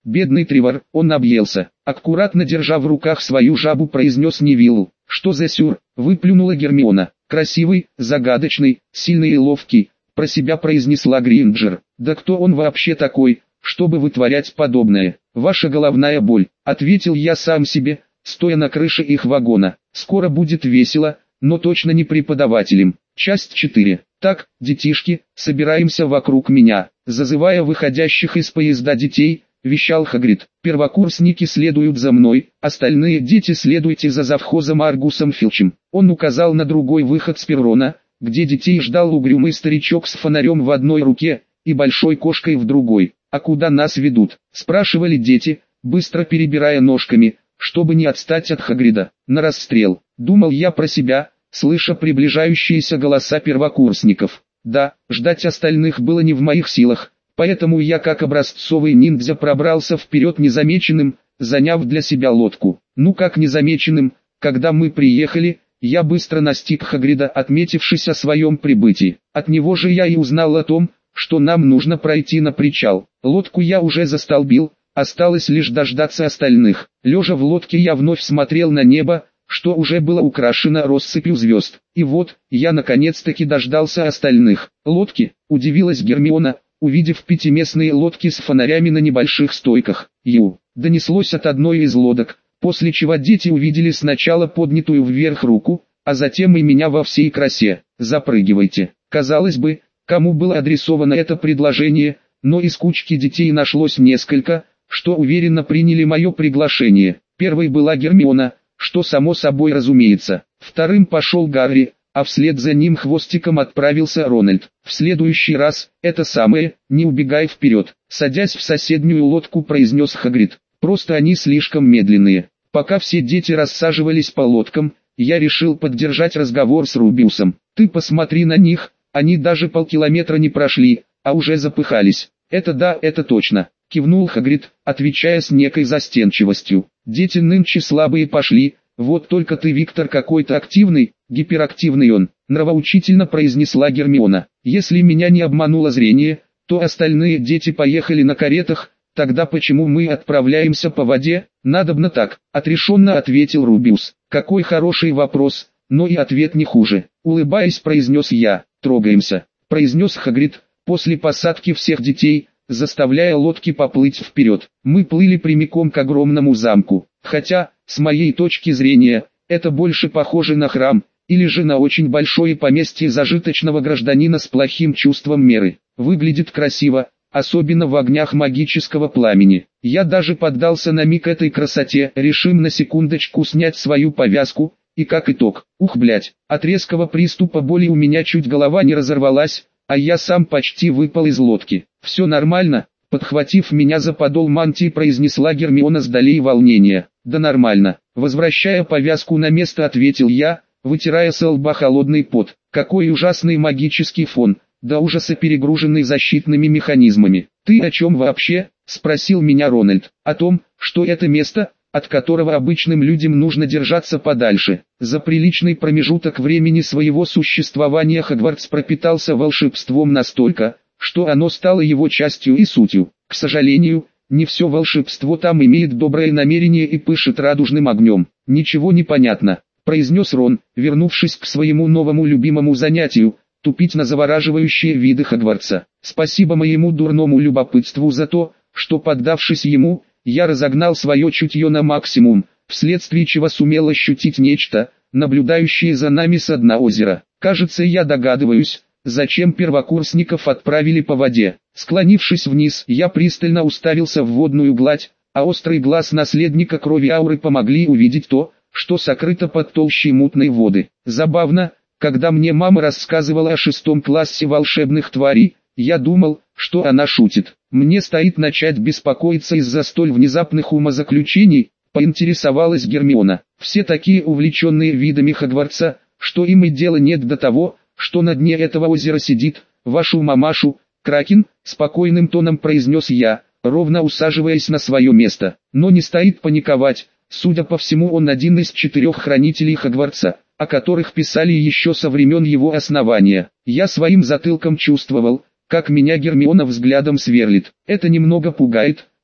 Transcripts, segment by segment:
Бедный Тревор, он объелся. Аккуратно держа в руках свою жабу, произнес Невиллу. «Что за сюр?» — выплюнула Гермиона. «Красивый, загадочный, сильный и ловкий», — про себя произнесла Гринджер. «Да кто он вообще такой, чтобы вытворять подобное?» «Ваша головная боль», — ответил я сам себе, стоя на крыше их вагона. «Скоро будет весело, но точно не преподавателем». Часть 4. «Так, детишки, собираемся вокруг меня», — зазывая выходящих из поезда детей, вещал Хагрид. «Первокурсники следуют за мной, остальные дети следуйте за завхозом Аргусом Филчем». Он указал на другой выход с перрона, где детей ждал угрюмый старичок с фонарем в одной руке и большой кошкой в другой. «А куда нас ведут?» — спрашивали дети, быстро перебирая ножками, чтобы не отстать от Хагрида. «На расстрел», — думал я про себя, слыша приближающиеся голоса первокурсников. Да, ждать остальных было не в моих силах, поэтому я как образцовый ниндзя пробрался вперед незамеченным, заняв для себя лодку. Ну как незамеченным, когда мы приехали, я быстро настиг Хагрида, отметившись о своем прибытии. От него же я и узнал о том, что нам нужно пройти на причал. Лодку я уже застолбил, осталось лишь дождаться остальных. Лежа в лодке я вновь смотрел на небо, что уже было украшено россыпью звезд. И вот, я наконец-таки дождался остальных. «Лодки?» – удивилась Гермиона, увидев пятиместные лодки с фонарями на небольших стойках. «Ю!» – донеслось от одной из лодок, после чего дети увидели сначала поднятую вверх руку, а затем и меня во всей красе. «Запрыгивайте!» Казалось бы, кому было адресовано это предложение, но из кучки детей нашлось несколько, что уверенно приняли мое приглашение. Первой была Гермиона, что само собой разумеется. Вторым пошел Гарри, а вслед за ним хвостиком отправился Рональд. «В следующий раз, это самое, не убегай вперед», садясь в соседнюю лодку, произнес Хагрид. «Просто они слишком медленные». Пока все дети рассаживались по лодкам, я решил поддержать разговор с Рубиусом. «Ты посмотри на них, они даже полкилометра не прошли, а уже запыхались». «Это да, это точно», кивнул Хагрид, отвечая с некой застенчивостью. «Дети нынче слабые пошли, вот только ты, Виктор, какой-то активный, гиперактивный он», нравоучительно произнесла Гермиона. «Если меня не обмануло зрение, то остальные дети поехали на каретах, тогда почему мы отправляемся по воде?» «Надобно так», отрешенно ответил Рубиус. «Какой хороший вопрос, но и ответ не хуже», улыбаясь, произнес я. «Трогаемся», произнес Хагрид, после посадки всех детей, заставляя лодки поплыть вперед. Мы плыли прямиком к огромному замку, хотя, с моей точки зрения, это больше похоже на храм, или же на очень большое поместье зажиточного гражданина с плохим чувством меры. Выглядит красиво, особенно в огнях магического пламени. Я даже поддался на миг этой красоте, решим на секундочку снять свою повязку, и как итог, блять, от резкого приступа боли у меня чуть голова не разорвалась, а я сам почти выпал из лодки. «Все нормально?» — подхватив меня за подол мантии, произнесла Гермиона с долей волнения. «Да нормально», — возвращая повязку на место, ответил я, вытирая с лба холодный пот. «Какой ужасный магический фон, до ужаса перегруженный защитными механизмами». «Ты о чем вообще?» — спросил меня Рональд. «О том, что это место, от которого обычным людям нужно держаться подальше». За приличный промежуток времени своего существования Хогвартс пропитался волшебством настолько, что оно стало его частью и сутью. К сожалению, не все волшебство там имеет доброе намерение и пышет радужным огнем. «Ничего не понятно», — произнес Рон, вернувшись к своему новому любимому занятию, тупить на завораживающие виды Хогвартса. «Спасибо моему дурному любопытству за то, что, поддавшись ему, я разогнал свое чутье на максимум, вследствие чего сумел ощутить нечто, наблюдающее за нами с дна озера. Кажется, я догадываюсь, зачем первокурсников отправили по воде». Склонившись вниз, я пристально уставился в водную гладь, а острый глаз наследника крови ауры помогли увидеть то, что сокрыто под толщей мутной воды. Забавно, когда мне мама рассказывала о 6 классе волшебных тварей, я думал, что она шутит. Мне стоит начать беспокоиться из-за столь внезапных умозаключений, поинтересовалась Гермиона. Все такие увлеченные видами Хогвартса, что им и дела нет до того, что на дне этого озера сидит, вашу мамашу, Кракен, спокойным тоном произнес я, ровно усаживаясь на свое место. Но не стоит паниковать, судя по всему, он один из 4 хранителей Хогвартса, о которых писали еще со времен его основания. Я своим затылком чувствовал, как меня Гермиона взглядом сверлит. Это немного пугает,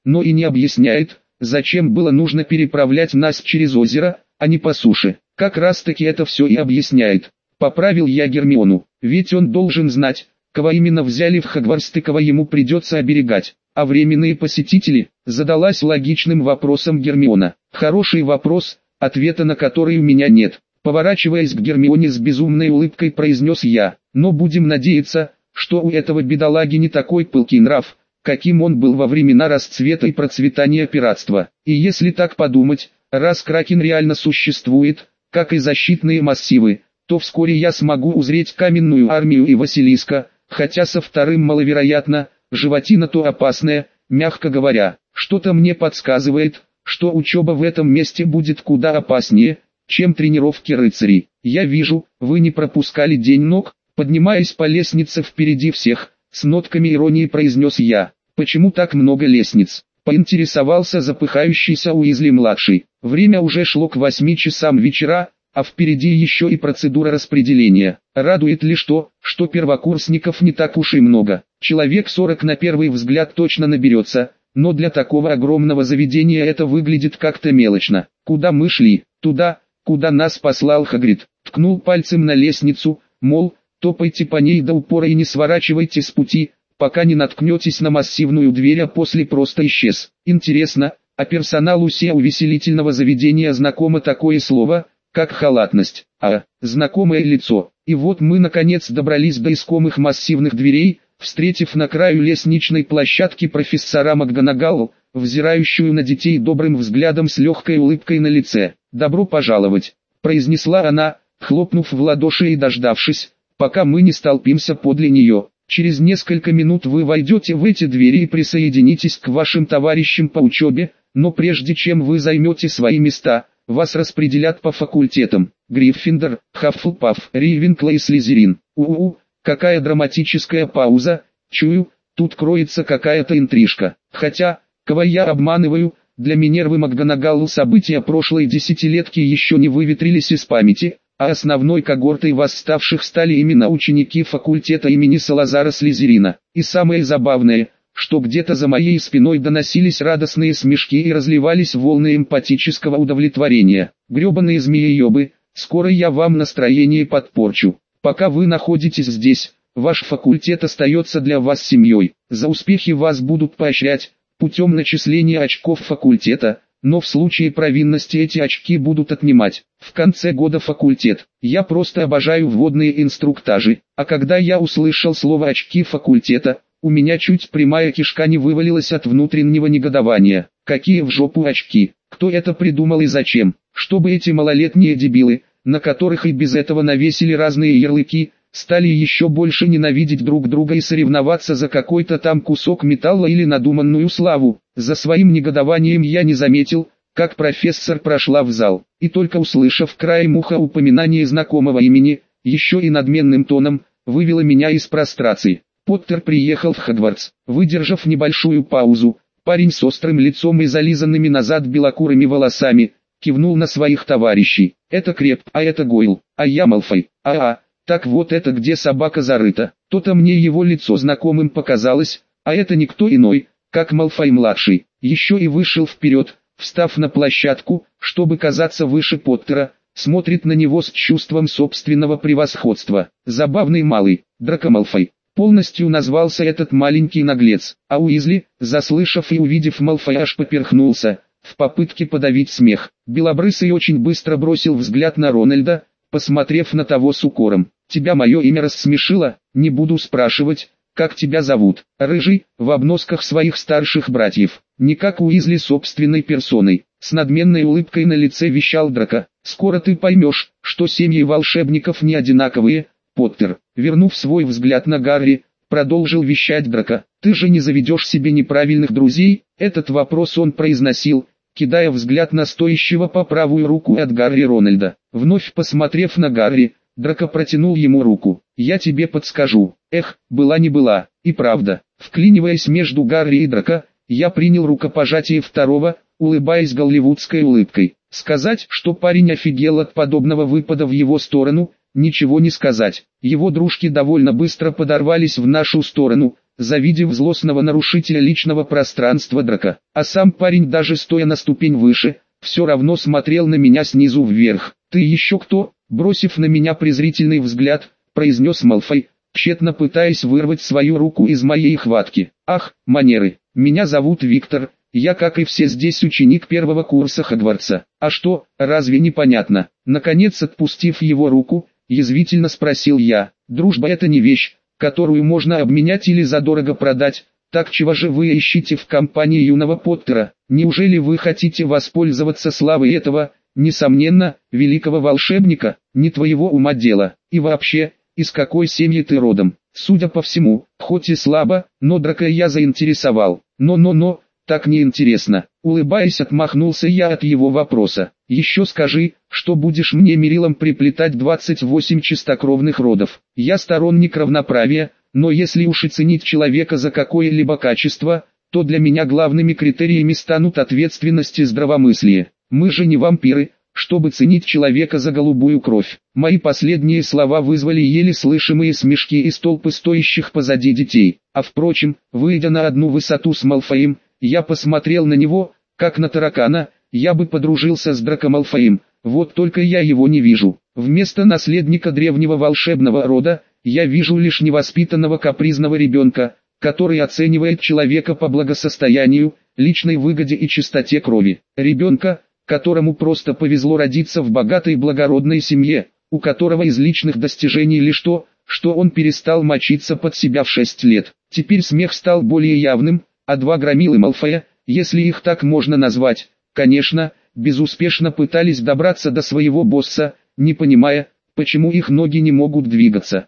но и не объясняет, зачем было нужно переправлять нас через озеро, а не по суше. Как раз таки это все и объясняет. Поправил я Гермиону, ведь он должен знать, кого именно взяли в Хогвартс и кого ему придется оберегать. А временные посетители, задалась логичным вопросом Гермиона. Хороший вопрос, ответа на который у меня нет. Поворачиваясь к Гермионе с безумной улыбкой произнес я, но будем надеяться, что у этого бедолаги не такой пылкий нрав, каким он был во времена расцвета и процветания пиратства. И если так подумать, раз Кракен реально существует, как и защитные массивы, то вскоре я смогу узреть каменную армию и Василиска, хотя со вторым маловероятно, животина то опасная, мягко говоря. Что-то мне подсказывает, что учеба в этом месте будет куда опаснее, чем тренировки рыцарей. Я вижу, вы не пропускали денек, поднимаясь по лестнице впереди всех, с нотками иронии произнес я. Почему так много лестниц? Поинтересовался запыхающийся Уизли-младший. Время уже шло к 8 часам вечера, а впереди еще и процедура распределения. Радует лишь то, что первокурсников не так уж и много. Человек 40 на первый взгляд точно наберется, но для такого огромного заведения это выглядит как-то мелочно. Куда мы шли? Туда, куда нас послал Хагрид. Ткнул пальцем на лестницу, мол, топайте по ней до упора и не сворачивайте с пути, пока не наткнетесь на массивную дверь, а после просто исчез. Интересно, а персоналу сего увеселительного заведения знакомо такое слово, как халатность, знакомое лицо. И вот мы наконец добрались до искомых массивных дверей, встретив на краю лестничной площадки профессора МакГонагалл, взирающую на детей добрым взглядом с легкой улыбкой на лице. «Добро пожаловать», — произнесла она, хлопнув в ладоши и дождавшись, пока мы не столпимся подле нее. «Через несколько минут вы войдете в эти двери и присоединитесь к вашим товарищам по учебе, но прежде чем вы займете свои места, вас распределят по факультетам. Гриффиндор, Хаффлпаф, Рейвенкло и Слизерин». Какая драматическая пауза, чую, тут кроется какая-то интрижка. Хотя, кого я обманываю, для Минервы МакГонагалл события прошлой десятилетки еще не выветрились из памяти, а основной когортой восставших стали именно ученики факультета имени Салазара Слизерина. И самое забавное, что где-то за моей спиной доносились радостные смешки и разливались волны эмпатического удовлетворения. Гребаные змееёбы, скоро я вам настроение подпорчу. Пока вы находитесь здесь, ваш факультет остается для вас семьей. За успехи вас будут поощрять, путем начисления очков факультета, но в случае провинности эти очки будут отнимать. В конце года факультет. Я просто обожаю вводные инструктажи, а когда я услышал слово «очки факультета», у меня чуть прямая кишка не вывалилась от внутреннего негодования. Какие в жопу очки? Кто это придумал и зачем? Чтобы эти малолетние дебилы, на которых и без этого навесили разные ярлыки, стали еще больше ненавидеть друг друга и соревноваться за какой-то там кусок металла или надуманную славу. За своим негодованием я не заметил, как профессор прошла в зал, и только услышав краем уха упоминание знакомого имени, еще и надменным тоном, вывела меня из прострации. Поттер приехал в Хогвартс. Выдержав небольшую паузу, парень с острым лицом и зализанными назад белокурыми волосами, кивнул на своих товарищей. Это Креп, а это Гойл, а я Малфой. Так вот это где собака зарыта. То-то мне его лицо знакомым показалось, а это никто иной, как Малфой-младший. Еще и вышел вперед, встав на площадку, чтобы казаться выше Поттера, смотрит на него с чувством собственного превосходства. Забавный малый, Драко Малфой. Полностью назвался этот маленький наглец, а Уизли, заслышав и увидев Малфоя, аж поперхнулся, в попытке подавить смех. Белобрысый очень быстро бросил взгляд на Рональда, посмотрев на того с укором. «Тебя мое имя рассмешило? Не буду спрашивать, как тебя зовут». Рыжий, в обносках своих старших братьев, не как Уизли собственной персоной, с надменной улыбкой на лице вещал Драко. «Скоро ты поймешь, что семьи волшебников не одинаковые, Поттер». Вернув свой взгляд на Гарри, продолжил вещать Драко. «Ты же не заведешь себе неправильных друзей?» Этот вопрос он произносил, кидая взгляд на стоящего по правую руку от Гарри Рональда. Вновь посмотрев на Гарри, Драко протянул ему руку. «Я тебе подскажу». Эх, была не была. И правда, вклиниваясь между Гарри и Драко, я принял рукопожатие второго, улыбаясь голливудской улыбкой. Сказать, что парень офигел от подобного выпада в его сторону, ничего не сказать. Его дружки довольно быстро подорвались в нашу сторону, завидев злостного нарушителя личного пространства Драка. А сам парень, даже стоя на ступень выше, все равно смотрел на меня снизу вверх. «Ты еще кто?» — бросив на меня презрительный взгляд, произнес Малфой, тщетно пытаясь вырвать свою руку из моей хватки. «Ах, манеры! Меня зовут Виктор, я, как и все здесь, ученик первого курса Хогвартса. А что, разве непонятно?» Наконец, отпустив его руку, язвительно спросил я. «Дружба — это не вещь, которую можно обменять или задорого продать. Так чего же вы ищете в компании юного Поттера? Неужели вы хотите воспользоваться славой этого, несомненно, великого волшебника? Не твоего ума дело. И вообще, из какой семьи ты родом?» Судя по всему, хоть и слабо, но Драка я заинтересовал. Но, так неинтересно. Улыбаясь, отмахнулся я от его вопроса. «Еще скажи, что будешь мне мерилом приплетать 28 чистокровных родов. Я сторонник равноправия, но если уж и ценить человека за какое-либо качество, то для меня главными критериями станут ответственность и здравомыслие. Мы же не вампиры, чтобы ценить человека за голубую кровь». Мои последние слова вызвали еле слышимые смешки из толпы стоящих позади детей. А впрочем, выйдя на одну высоту с Малфоем, я посмотрел на него, как на таракана. Я бы подружился с Драко Малфоем, вот только я его не вижу. Вместо наследника древнего волшебного рода, я вижу лишь невоспитанного капризного ребенка, который оценивает человека по благосостоянию, личной выгоде и чистоте крови. Ребенка, которому просто повезло родиться в богатой и благородной семье, у которого из личных достижений лишь то, что он перестал мочиться под себя в 6 лет. Теперь смех стал более явным, а два громилы Малфоя, если их так можно назвать, конечно, безуспешно пытались добраться до своего босса, не понимая, почему их ноги не могут двигаться.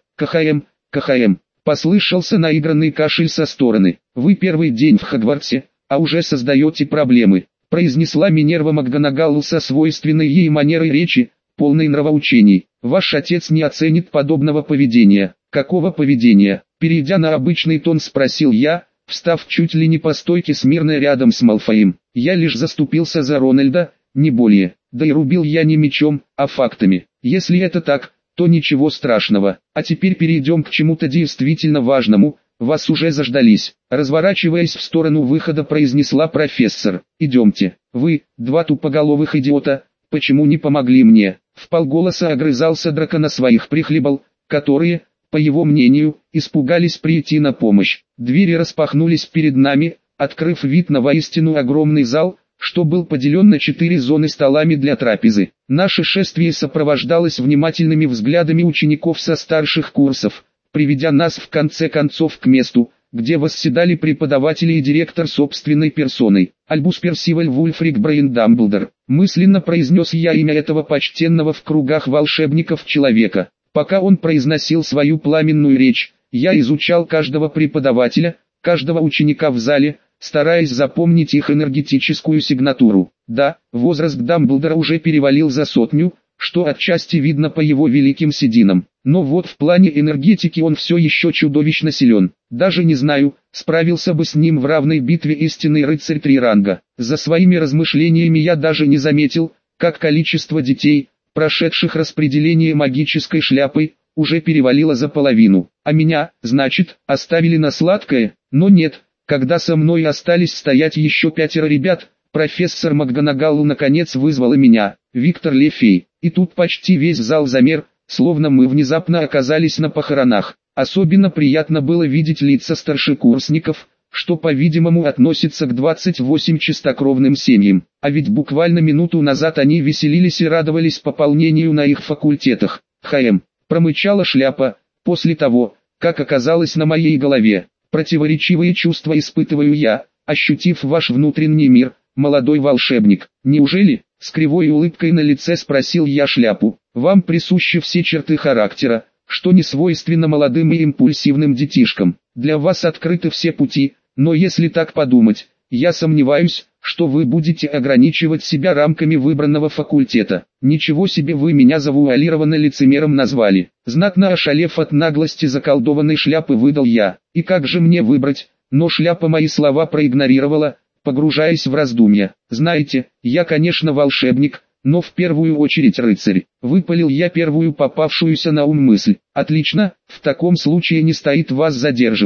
КХМ, послышался наигранный кашель со стороны. «Вы первый день в Хогвартсе, а уже создаете проблемы», произнесла Минерва МакГонагалл со свойственной ей манерой речи, полной нравоучений. «Ваш отец не оценит подобного поведения». «Какого поведения?» Перейдя на обычный тон, спросил я, встав чуть ли не по стойке смирно рядом с Малфоем. «Я лишь заступился за Рональда, не более. Да и рубил я не мечом, а фактами. Если это так, то ничего страшного. А теперь перейдем к чему-то действительно важному. Вас уже заждались». Разворачиваясь в сторону выхода, произнесла профессор. «Идемте. Вы, два тупоголовых идиота, почему не помогли мне?» Вполголоса огрызался Драко на своих прихлебал, которые, по его мнению, испугались прийти на помощь. Двери распахнулись перед нами, открыв вид на воистину огромный зал, что был поделен на 4 зоны столами для трапезы. Наше шествие сопровождалось внимательными взглядами учеников со старших курсов, приведя нас в конце концов к месту, где восседали преподаватели и директор собственной персоной. «Альбус Персиваль Вульфрик Брейн Дамблдор», мысленно произнес я имя этого почтенного в кругах волшебников человека. Пока он произносил свою пламенную речь, я изучал каждого преподавателя, каждого ученика в зале, стараясь запомнить их энергетическую сигнатуру. Да, возраст Дамблдора уже перевалил за 100, что отчасти видно по его великим сединам. Но вот в плане энергетики он все еще чудовищно силен. Даже не знаю, справился бы с ним в равной битве истинный рыцарь 3 ранга. За своими размышлениями я даже не заметил, как количество детей, прошедших распределение магической шляпой, уже перевалило за половину. А меня, значит, оставили на сладкое? Но нет, когда со мной остались стоять еще 5 ребят, профессор МакГонагалл наконец вызвала меня. «Виктор Лефей». И тут почти весь зал замер, словно мы внезапно оказались на похоронах. Особенно приятно было видеть лица старшекурсников, что, по-видимому, относится к 28 чистокровным семьям. А ведь буквально минуту назад они веселились и радовались пополнению на их факультетах. Промычала шляпа, после того, как оказалось на моей голове. Противоречивые чувства испытываю я, ощутив ваш внутренний мир, молодой волшебник. Неужели? С кривой улыбкой на лице спросил я шляпу. Вам присущи все черты характера, что не свойственно молодым и импульсивным детишкам. Для вас открыты все пути, но если так подумать, я сомневаюсь, что вы будете ограничивать себя рамками выбранного факультета. Ничего себе, вы меня завуалированно лицемером назвали. Знатно ошалев от наглости заколдованной шляпы, выдал я. И как же мне выбрать? Но шляпа мои слова проигнорировала, погружаясь в раздумья. Знаете, я, конечно, волшебник, но в первую очередь рыцарь. Выпалил я первую попавшуюся на ум мысль. Отлично, в таком случае не стоит вас задерживать.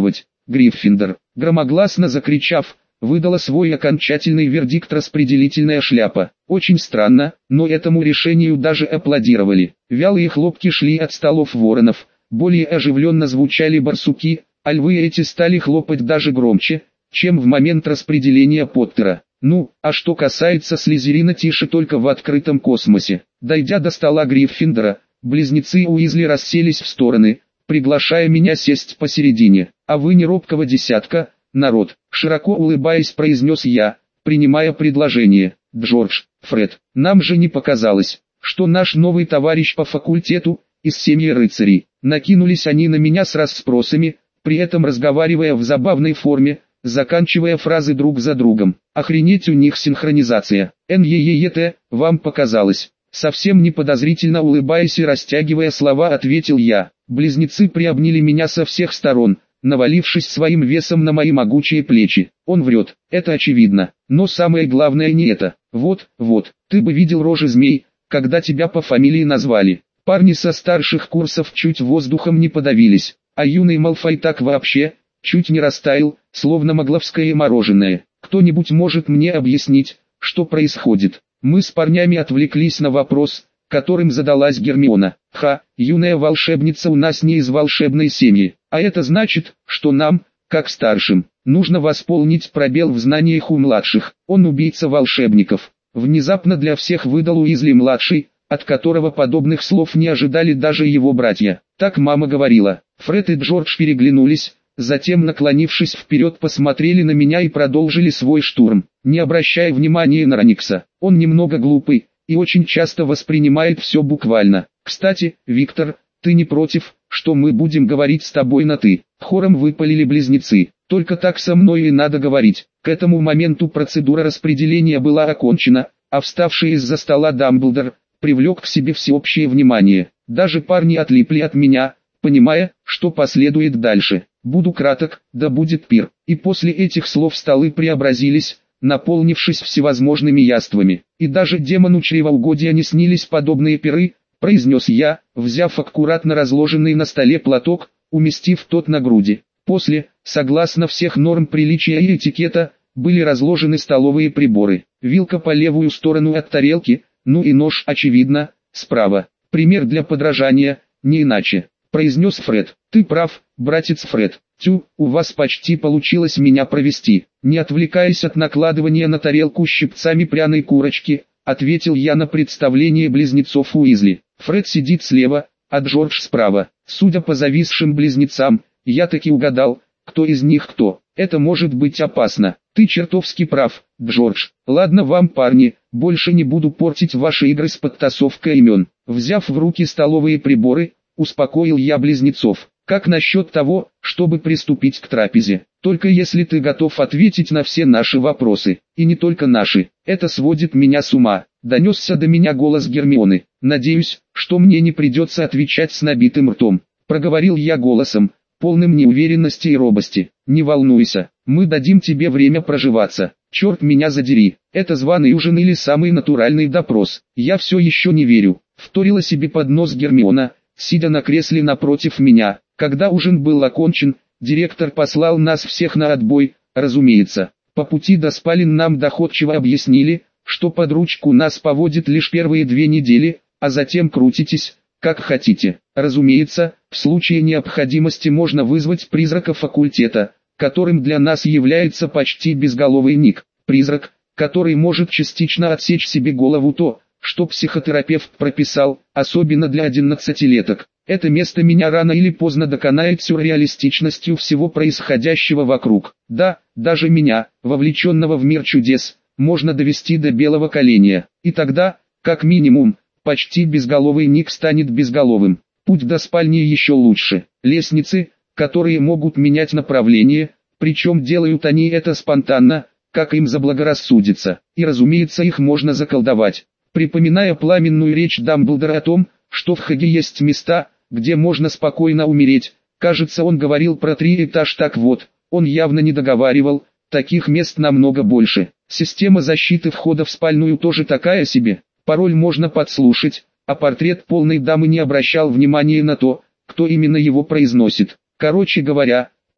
Гриффиндор. Громогласно закричав, выдала свой окончательный вердикт распределительная шляпа. Очень странно, но этому решению даже аплодировали. Вялые хлопки шли от столов воронов, более оживленно звучали барсуки, а львы эти стали хлопать даже громче, чем в момент распределения Поттера. Ну, а что касается Слизерина, тише только в открытом космосе. Дойдя до стола Гриффиндора, близнецы Уизли расселись в стороны, приглашая меня сесть посередине. А вы не робкого десятка, народ, широко улыбаясь, произнес я, принимая предложение. Джордж, Фред, нам же не показалось, что наш новый товарищ по факультету, из семьи рыцарей. Накинулись они на меня с расспросами, при этом разговаривая в забавной форме, заканчивая фразы друг за другом. Охренеть, у них синхронизация. НЕЕТ, вам показалось. Совсем не подозрительно улыбаясь и растягивая слова, ответил я. Близнецы приобняли меня со всех сторон, навалившись своим весом на мои могучие плечи. Он врет, это очевидно, но самое главное не это. Вот, ты бы видел рожи змей, когда тебя по фамилии назвали. Парни со старших курсов чуть воздухом не подавились, а юный Малфой так вообще, чуть не растаял, словно могловское мороженое. Кто-нибудь может мне объяснить, что происходит? Мы с парнями отвлеклись на вопрос, которым задалась Гермиона. Юная волшебница у нас не из волшебной семьи, а это значит, что нам, как старшим, нужно восполнить пробел в знаниях у младших. Он убийца волшебников. Внезапно для всех выдал Уизли-младший, от которого подобных слов не ожидали даже его братья. Так мама говорила. Фред и Джордж переглянулись, затем, наклонившись вперед, посмотрели на меня и продолжили свой штурм, не обращая внимания на Роникса. Он немного глупый и очень часто воспринимает все буквально. Кстати, Виктор, ты не против, что мы будем говорить с тобой на «ты»? Хором выпалили близнецы. Только так со мной и надо говорить. К этому моменту процедура распределения была окончена, а вставший из-за стола Дамблдор привлек к себе всеобщее внимание. Даже парни отлипли от меня, понимая, что последует дальше. Буду краток, да будет пир. И после этих слов столы преобразились, наполнившись всевозможными яствами. И даже демону чревоугодия не снились подобные пиры, произнес я, взяв аккуратно разложенный на столе платок, уместив тот на груди. После, согласно всех норм приличия и этикета, были разложены столовые приборы. Вилка по левую сторону от тарелки, ну и нож, очевидно, справа. Пример для подражания, не иначе, произнес Фред. Ты прав, братец Фред. Тю, у вас почти получилось меня провести. Не отвлекаясь от накладывания на тарелку щипцами пряной курочки, ответил я на представление близнецов Уизли. Фред сидит слева, а Джордж справа. Судя по зависшим близнецам, я таки угадал, кто из них кто. Это может быть опасно. Ты чертовски прав, Джордж. Ладно вам, парни, больше не буду портить ваши игры с подтасовкой имен. Взяв в руки столовые приборы, успокоил я близнецов. Как насчет того, чтобы приступить к трапезе? Только если ты готов ответить на все наши вопросы. И не только наши. Это сводит меня с ума. Донесся до меня голос Гермионы. Надеюсь, что мне не придется отвечать с набитым ртом. Проговорил я голосом, полным неуверенности и робости. Не волнуйся, мы дадим тебе время проживаться. Черт меня задери, это званый ужин или самый натуральный допрос? Я все еще не верю. Вторила себе под нос Гермиона, сидя на кресле напротив меня. Когда ужин был окончен, директор послал нас всех на отбой, разумеется. По пути до спален нам доходчиво объяснили, что под ручку нас поводит лишь первые 2 недели, а затем крутитесь, как хотите. Разумеется, в случае необходимости можно вызвать призрака факультета, которым для нас является почти безголовый Ник. Призрак, который может частично отсечь себе голову, то, что психотерапевт прописал, особенно для 11-леток. Это место меня рано или поздно доконает сюрреалистичностью всего происходящего вокруг. Да, даже меня, вовлеченного в мир чудес, можно довести до белого коленя. И тогда, как минимум, почти безголовый Ник станет безголовым. Путь до спальни еще лучше. Лестницы, которые могут менять направление, причем делают они это спонтанно, как им заблагорассудится. И разумеется, их можно заколдовать. Припоминая пламенную речь Дамблдора о том, что в Хаге есть места, где можно спокойно умереть, кажется, он говорил про 3 этаж. Так вот, он явно не договаривал, таких мест намного больше. Система защиты входа в спальную тоже такая себе, пароль можно подслушать, а портрет полной дамы не обращал внимания на то, кто именно его произносит. Короче говоря,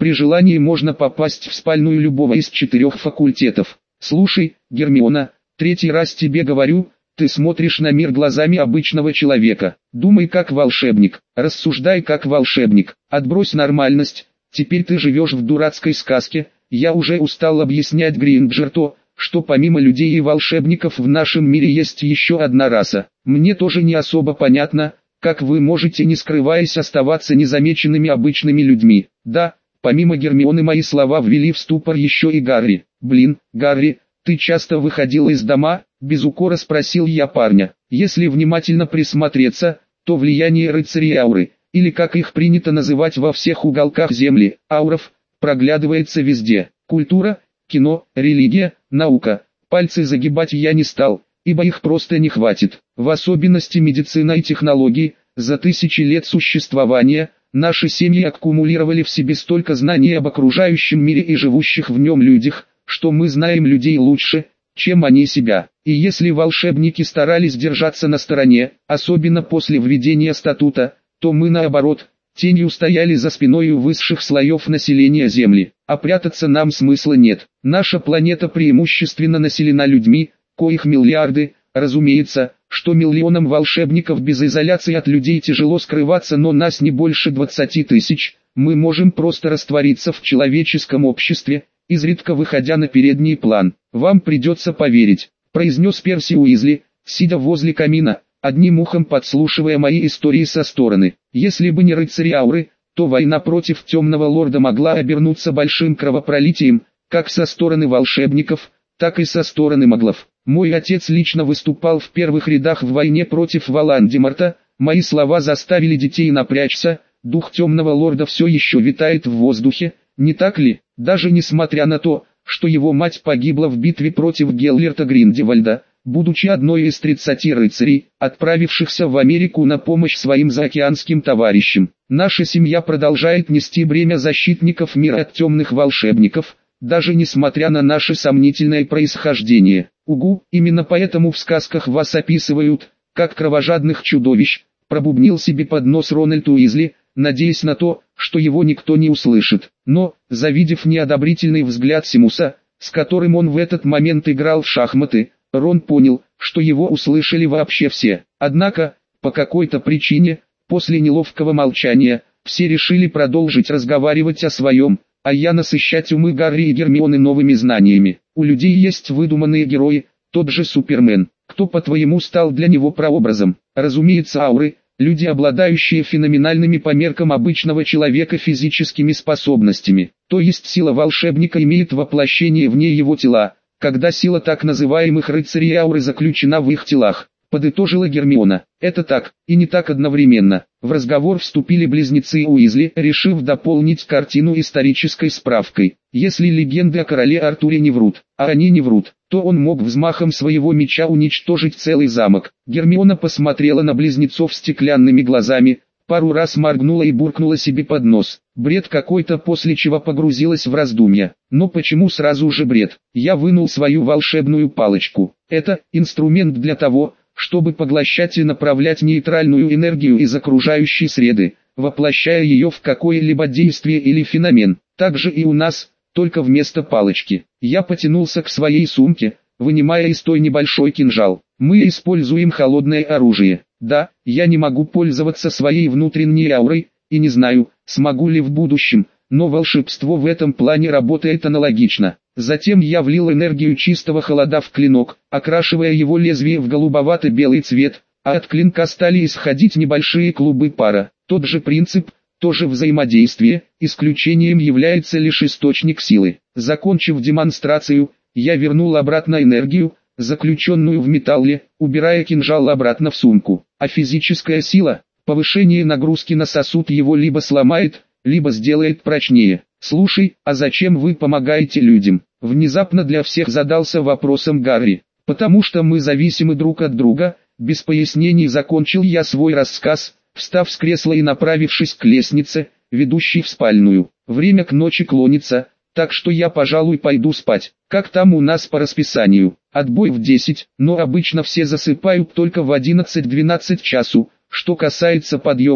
При желании можно попасть в спальную любого из 4 факультетов. Слушай, Гермиона, 3-й раз тебе говорю, ты смотришь на мир глазами обычного человека. Думай как волшебник, рассуждай как волшебник, отбрось нормальность. Теперь ты живешь в дурацкой сказке. Я уже устал объяснять Гринджер то, что помимо людей и волшебников в нашем мире есть еще одна раса. Мне тоже не особо понятно, как вы можете, не скрываясь, оставаться незамеченными обычными людьми. Да, помимо Гермионы мои слова ввели в ступор еще и Гарри. Блин, Гарри, ты часто выходил из дома? Без укора спросил я парня. Если внимательно присмотреться, то влияние рыцарей ауры, или как их принято называть во всех уголках земли, ауров, проглядывается везде. Культура, кино, религия, наука. Пальцы загибать я не стал, ибо их просто не хватит. В особенности медицина и технологии. За тысячи лет существования наши семьи аккумулировали в себе столько знаний об окружающем мире и живущих в нем людях, что мы знаем людей лучше, чем они себя. И если волшебники старались держаться на стороне, особенно после введения статута, то мы наоборот, тенью стояли за спиной у высших слоев населения Земли. А прятаться нам смысла нет. Наша планета преимущественно населена людьми, коих миллиарды. Разумеется, что миллионам волшебников без изоляции от людей тяжело скрываться, но нас не больше 20 тысяч. Мы можем просто раствориться в человеческом обществе, изредка выходя на передний план. «Вам придется поверить», — произнес Перси Уизли, сидя возле камина, одним ухом подслушивая мои истории со стороны. «Если бы не рыцари ауры, то война против темного лорда могла обернуться большим кровопролитием, как со стороны волшебников, так и со стороны маглов. Мой отец лично выступал в первых рядах в войне против Волан-де-Морта. Мои слова заставили детей напрячься, дух темного лорда все еще витает в воздухе, не так ли? Даже несмотря на то, что его мать погибла в битве против Геллерта Гриндевальда, будучи одной из 30 рыцарей, отправившихся в Америку на помощь своим заокеанским товарищам. Наша семья продолжает нести бремя защитников мира от темных волшебников, даже несмотря на наше сомнительное происхождение. Угу, именно поэтому в сказках вас описывают, как кровожадных чудовищ, пробубнил себе под нос Рональд Уизли, надеясь на то, что его никто не услышит. Но, завидев неодобрительный взгляд Симуса, с которым он в этот момент играл в шахматы, Рон понял, что его услышали вообще все. Однако, по какой-то причине, после неловкого молчания, все решили продолжить разговаривать о своем, а я насыщать умы Гарри и Гермионы новыми знаниями. У людей есть выдуманные герои, тот же Супермен. Кто, по-твоему, стал для него прообразом? Разумеется, ауры, люди, обладающие феноменальными по меркам обычного человека физическими способностями. То есть сила волшебника имеет воплощение вне его тела, когда сила так называемых рыцарей ауры заключена в их телах. Подытожила Гермиона. Это так, и не так одновременно. В разговор вступили близнецы Уизли, решив дополнить картину исторической справкой. Если легенды о короле Артуре не врут, а они не врут, то он мог взмахом своего меча уничтожить целый замок. Гермиона посмотрела на близнецов стеклянными глазами, пару раз моргнула и буркнула себе под нос. Бред какой-то, после чего погрузилась в раздумья. Но почему сразу же бред? Я вынул свою волшебную палочку. Это инструмент для того, чтобы поглощать и направлять нейтральную энергию из окружающей среды, воплощая ее в какое-либо действие или феномен. Так же и у нас, только вместо палочки. Я потянулся к своей сумке, вынимая из той небольшой кинжал. Мы используем холодное оружие. Да, я не могу пользоваться своей внутренней аурой, и не знаю, смогу ли в будущем, но волшебство в этом плане работает аналогично. Затем я влил энергию чистого холода в клинок, окрашивая его лезвие в голубовато-белый цвет, а от клинка стали исходить небольшие клубы пара. Тот же принцип, то же взаимодействие, исключением является лишь источник силы. Закончив демонстрацию, я вернул обратно энергию, заключенную в металле, убирая кинжал обратно в сумку. А физическая сила, повышение нагрузки на сосуд его либо сломает, либо сделает прочнее. «Слушай, а зачем вы помогаете людям?» Внезапно для всех задался вопросом Гарри. «Потому что мы зависимы друг от друга», без пояснений закончил я свой рассказ, встав с кресла и направившись к лестнице, ведущей в спальную. Время к ночи клонится, так что я, пожалуй, пойду спать. Как там у нас по расписанию? Отбой в 10, но обычно все засыпают только в 11-12 часу. Что касается подъема,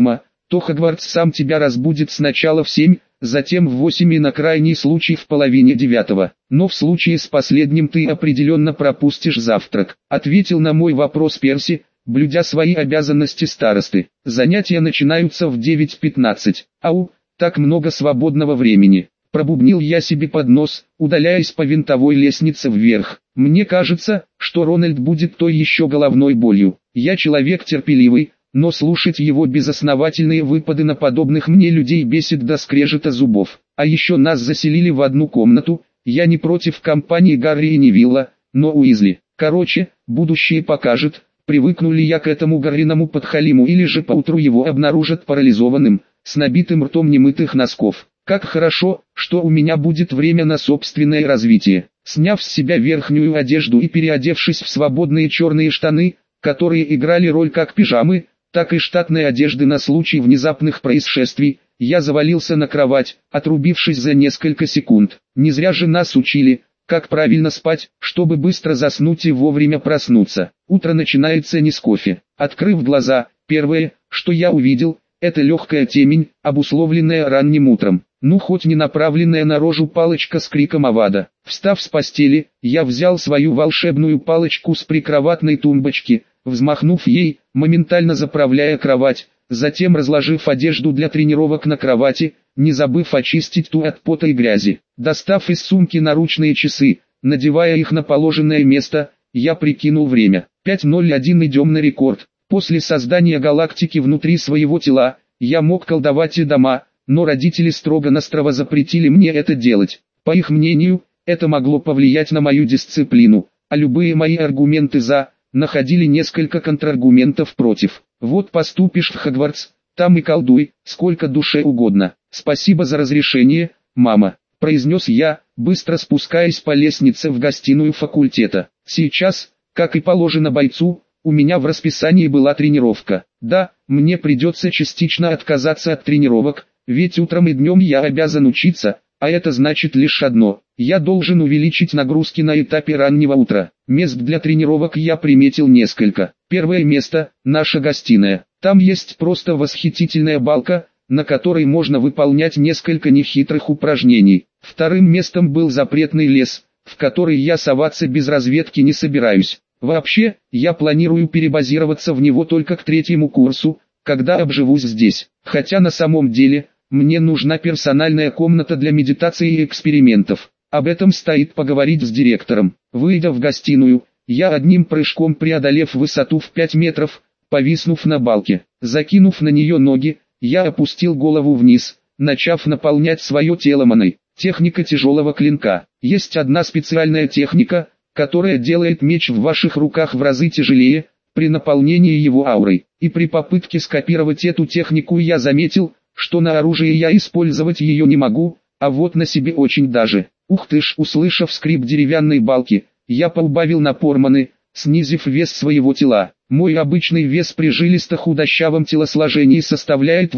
то Хогвартс сам тебя разбудит сначала в 7, затем в 8 и на крайний случай в половине 9. Но в случае с последним ты определенно пропустишь завтрак, ответил на мой вопрос Перси, блюдя свои обязанности старосты. Занятия начинаются в 9:15. Ау, так много свободного времени. Пробубнил я себе под нос, удаляясь по винтовой лестнице вверх. Мне кажется, что Рональд будет той еще головной болью. Я человек терпеливый, но слушать его безосновательные выпады на подобных мне людей бесит до скрежета зубов. А еще нас заселили в одну комнату, я не против компании Гарри и Невилла, но Уизли. Короче, будущее покажет, привыкну ли я к этому Гарриному подхалиму или же поутру его обнаружат парализованным, с набитым ртом немытых носков. Как хорошо, что у меня будет время на собственное развитие. Сняв с себя верхнюю одежду и переодевшись в свободные черные штаны, которые играли роль как пижамы, так и штатной одежды на случай внезапных происшествий, я завалился на кровать, отрубившись за несколько секунд. Не зря же нас учили, как правильно спать, чтобы быстро заснуть и вовремя проснуться. Утро начинается не с кофе. Открыв глаза, первое, что я увидел, это легкая темень, обусловленная ранним утром. Ну хоть не направленная на рожу палочка с криком «Авада». Встав с постели, я взял свою волшебную палочку с прикроватной тумбочки, взмахнув ей, моментально заправляя кровать, затем разложив одежду для тренировок на кровати, не забыв очистить ту от пота и грязи. Достав из сумки наручные часы, надевая их на положенное место, я прикинул время. 5:01 идем на рекорд. После создания галактики внутри своего тела, я мог колдовать и дома, но родители строго-настрого запретили мне это делать. По их мнению, это могло повлиять на мою дисциплину, а любые мои аргументы «за» находили несколько контраргументов против. Вот поступишь в Хогвартс, там и колдуй, сколько душе угодно. Спасибо за разрешение, мама, произнес я, быстро спускаясь по лестнице в гостиную факультета. Сейчас, как и положено бойцу, у меня в расписании была тренировка. Да, мне придется частично отказаться от тренировок, ведь утром и днем я обязан учиться, а это значит лишь одно. Я должен увеличить нагрузки на этапе раннего утра. Мест для тренировок я приметил несколько. Первое место – наша гостиная. Там есть просто восхитительная балка, на которой можно выполнять несколько нехитрых упражнений. Вторым местом был запретный лес, в который я соваться без разведки не собираюсь. Вообще, я планирую перебазироваться в него только к 3-му курсу, когда обживусь здесь. Хотя на самом деле, мне нужна персональная комната для медитации и экспериментов. Об этом стоит поговорить с директором. Выйдя в гостиную, я одним прыжком преодолев высоту в 5 метров, повиснув на балке, закинув на нее ноги, я опустил голову вниз, начав наполнять свое тело маной. Техника тяжелого клинка. Есть одна специальная техника, которая делает меч в ваших руках в разы тяжелее, при наполнении его аурой. И при попытке скопировать эту технику я заметил, что на оружии я использовать ее не могу, а вот на себе очень даже. Ух ты ж, услышав скрип деревянной балки, я поубавил напор маны, снизив вес своего тела. Мой обычный вес при жилисто-худощавом телосложении составляет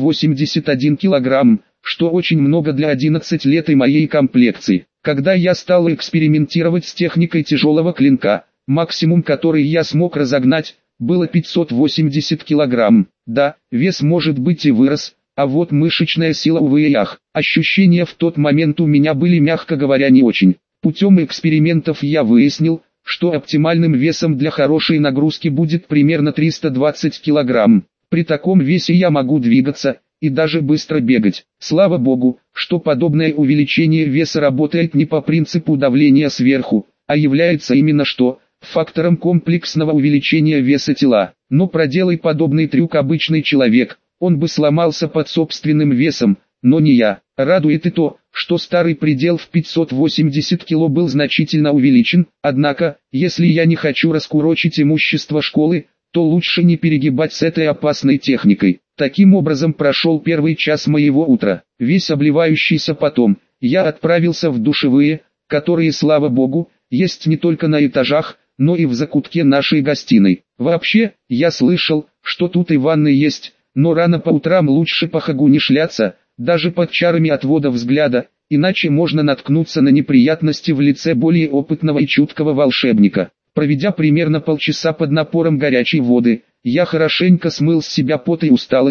81 килограмм, что очень много для 11 лет и моей комплекции. Когда я стал экспериментировать с техникой тяжелого клинка, максимум который я смог разогнать, было 580 килограмм. Да, вес может быть и вырос, а вот мышечная сила увы и ах. Ощущения в тот момент у меня были, мягко говоря, не очень. Путем экспериментов я выяснил, что оптимальным весом для хорошей нагрузки будет примерно 320 килограмм. При таком весе я могу двигаться и даже быстро бегать. Слава богу, что подобное увеличение веса работает не по принципу давления сверху, а является именно что фактором комплексного увеличения веса тела. Но проделай подобный трюк обычный человек, он бы сломался под собственным весом, но не я. Радует и то, что старый предел в 580 кило был значительно увеличен, однако, если я не хочу раскурочить имущество школы, то лучше не перегибать с этой опасной техникой. Таким образом прошел первый час моего утра. Весь обливающийся потом, я отправился в душевые, которые, слава богу, есть не только на этажах, но и в закутке нашей гостиной. Вообще, я слышал, что тут и ванны есть, но рано по утрам лучше по Хогу не шляться, даже под чарами отвода взгляда, иначе можно наткнуться на неприятности в лице более опытного и чуткого волшебника. Проведя примерно полчаса под напором горячей воды, я хорошенько смыл с себя пот и усталость,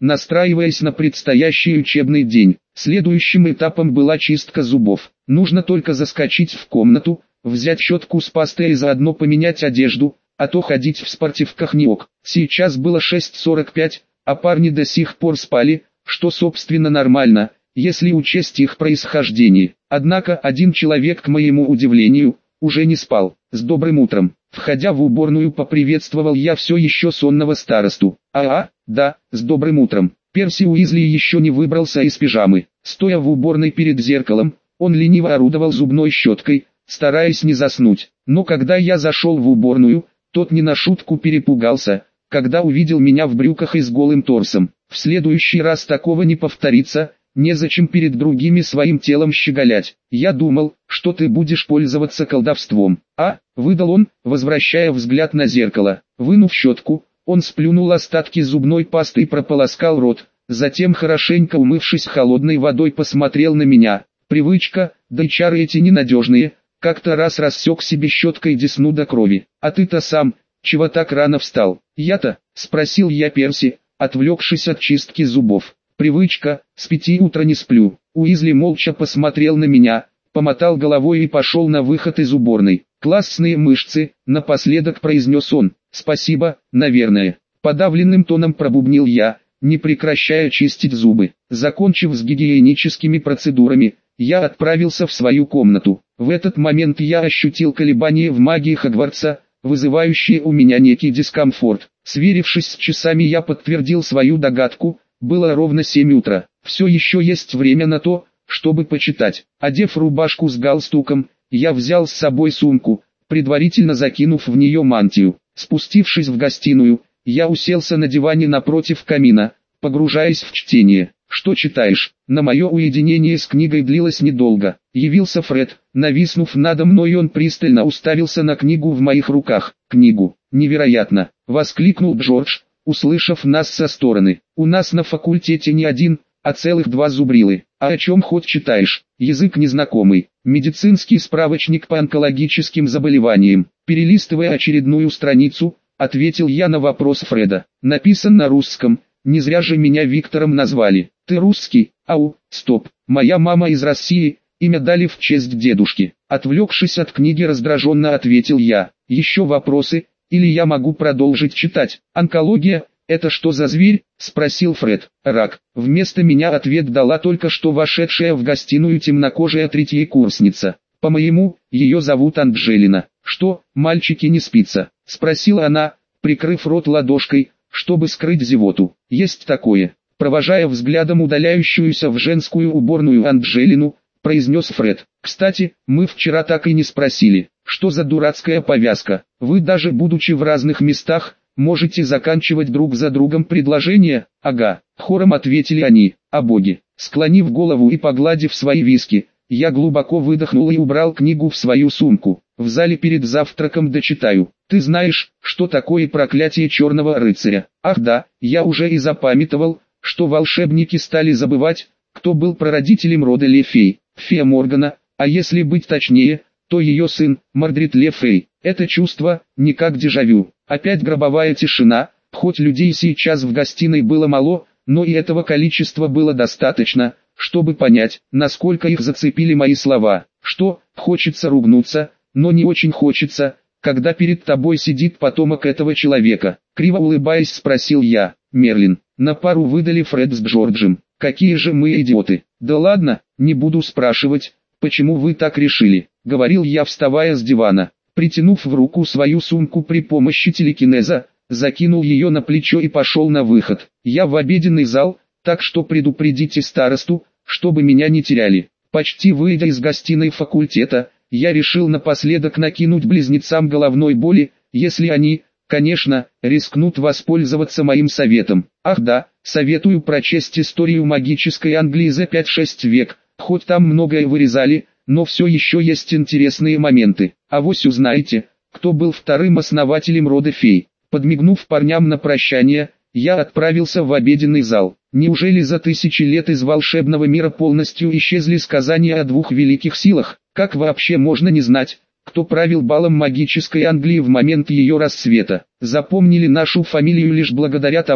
настраиваясь на предстоящий учебный день. Следующим этапом была чистка зубов. Нужно только заскочить в комнату, взять щетку с пастой и заодно поменять одежду, а то ходить в спортивках не ок. Сейчас было 6:45, а парни до сих пор спали, что собственно нормально, если учесть их происхождение. Однако один человек, к моему удивлению, уже не спал. «С добрым утром!» Входя в уборную, поприветствовал я все еще сонного старосту. Да, с добрым утром!» Перси Уизли еще не выбрался из пижамы. Стоя в уборной перед зеркалом, он лениво орудовал зубной щеткой, стараясь не заснуть. Но когда я зашел в уборную, тот не на шутку перепугался, когда увидел меня в брюках и с голым торсом. В следующий раз такого не повторится, незачем перед другими своим телом щеголять. «Я думал, что ты будешь пользоваться колдовством». Выдал он, возвращая взгляд на зеркало. Вынув щетку, он сплюнул остатки зубной пасты и прополоскал рот, затем, хорошенько умывшись холодной водой, посмотрел на меня. Привычка, да и чары эти ненадежные, как-то раз рассек себе щеткой десну до крови. «А ты-то сам, чего так рано встал?» «Я-то?» — спросил я Перси, отвлекшись от чистки зубов. «Привычка, с 5 утра не сплю». Уизли молча посмотрел на меня, помотал головой и пошел на выход из уборной. «Классные мышцы», — напоследок произнес он. «Спасибо, наверное». Подавленным тоном пробубнил я, не прекращая чистить зубы. Закончив с гигиеническими процедурами, я отправился в свою комнату. В этот момент я ощутил колебания в магии Хогвартса, вызывающие у меня некий дискомфорт. Сверившись с часами, я подтвердил свою догадку. Было ровно 7 утра. Все еще есть время на то, чтобы почитать. Одев рубашку с галстуком, я взял с собой сумку, предварительно закинув в нее мантию. Спустившись в гостиную, я уселся на диване напротив камина, погружаясь в чтение. «Что читаешь?» На мое уединение с книгой длилось недолго. Явился Фред, нависнув надо мной, он пристально уставился на книгу в моих руках. «Книгу? Невероятно!» — воскликнул Джордж, услышав нас со стороны. «У нас на факультете не один, а целых 2 зубрилы. А о чем хоть читаешь?» «Язык незнакомый. Медицинский справочник по онкологическим заболеваниям». Перелистывая очередную страницу, ответил я на вопрос Фреда. «Написан на русском, не зря же меня Виктором назвали». «Ты русский?» Стоп. Моя мама из России, имя дали в честь дедушки». Отвлекшись от книги, раздраженно ответил я. «Еще вопросы? Или я могу продолжить читать?» «Онкология, это что за зверь?» — спросил Фред. «Рак». Вместо меня ответ дала только что вошедшая в гостиную темнокожая третьекурсница. По-моему, ее зовут Анджелина. «Что, мальчики, не спится?» — спросила она, прикрыв рот ладошкой, чтобы скрыть зевоту. «Есть такое». Провожая взглядом удаляющуюся в женскую уборную Анджелину, произнес Фред. «Кстати, мы вчера так и не спросили, что за дурацкая повязка. Вы даже будучи в разных местах, можете заканчивать друг за другом предложения?» «Ага», хором ответили они. «О боги». Склонив голову и погладив свои виски, я глубоко выдохнул и убрал книгу в свою сумку. «В зале перед завтраком дочитаю. Ты знаешь, что такое проклятие черного рыцаря?» «Ах да, я уже и запамятовал, что волшебники стали забывать, кто был прародителем рода Лефей, фея Моргана, а если быть точнее, то ее сын, Мордрид Лефей. Это чувство, не как дежавю». Опять гробовая тишина, хоть людей сейчас в гостиной было мало, но и этого количества было достаточно, чтобы понять, насколько их зацепили мои слова. «Что, хочется ругнуться, но не очень хочется, когда перед тобой сидит потомок этого человека?» Криво улыбаясь, спросил я. «Мерлин». На пару выдали Фред с Джорджем. «Какие же мы идиоты!» «Да ладно, не буду спрашивать, почему вы так решили», — говорил я, вставая с дивана. Притянув в руку свою сумку при помощи телекинеза, закинул ее на плечо и пошел на выход. «Я в обеденный зал, так что предупредите старосту, чтобы меня не теряли». Почти выйдя из гостиной факультета, я решил напоследок накинуть близнецам головной боли, если они, конечно, рискнут воспользоваться моим советом. Ах да, советую прочесть историю магической Англии за 5-6 век, хоть там многое вырезали, но все еще есть интересные моменты. Авось узнаете, кто был вторым основателем рода фей. Подмигнув парням на прощание, я отправился в обеденный зал. Неужели за 1000 лет из волшебного мира полностью исчезли сказания о 2 великих силах? Как вообще можно не знать, кто правил балом магической Англии в момент ее расцвета? Запомнили нашу фамилию лишь благодаря тому,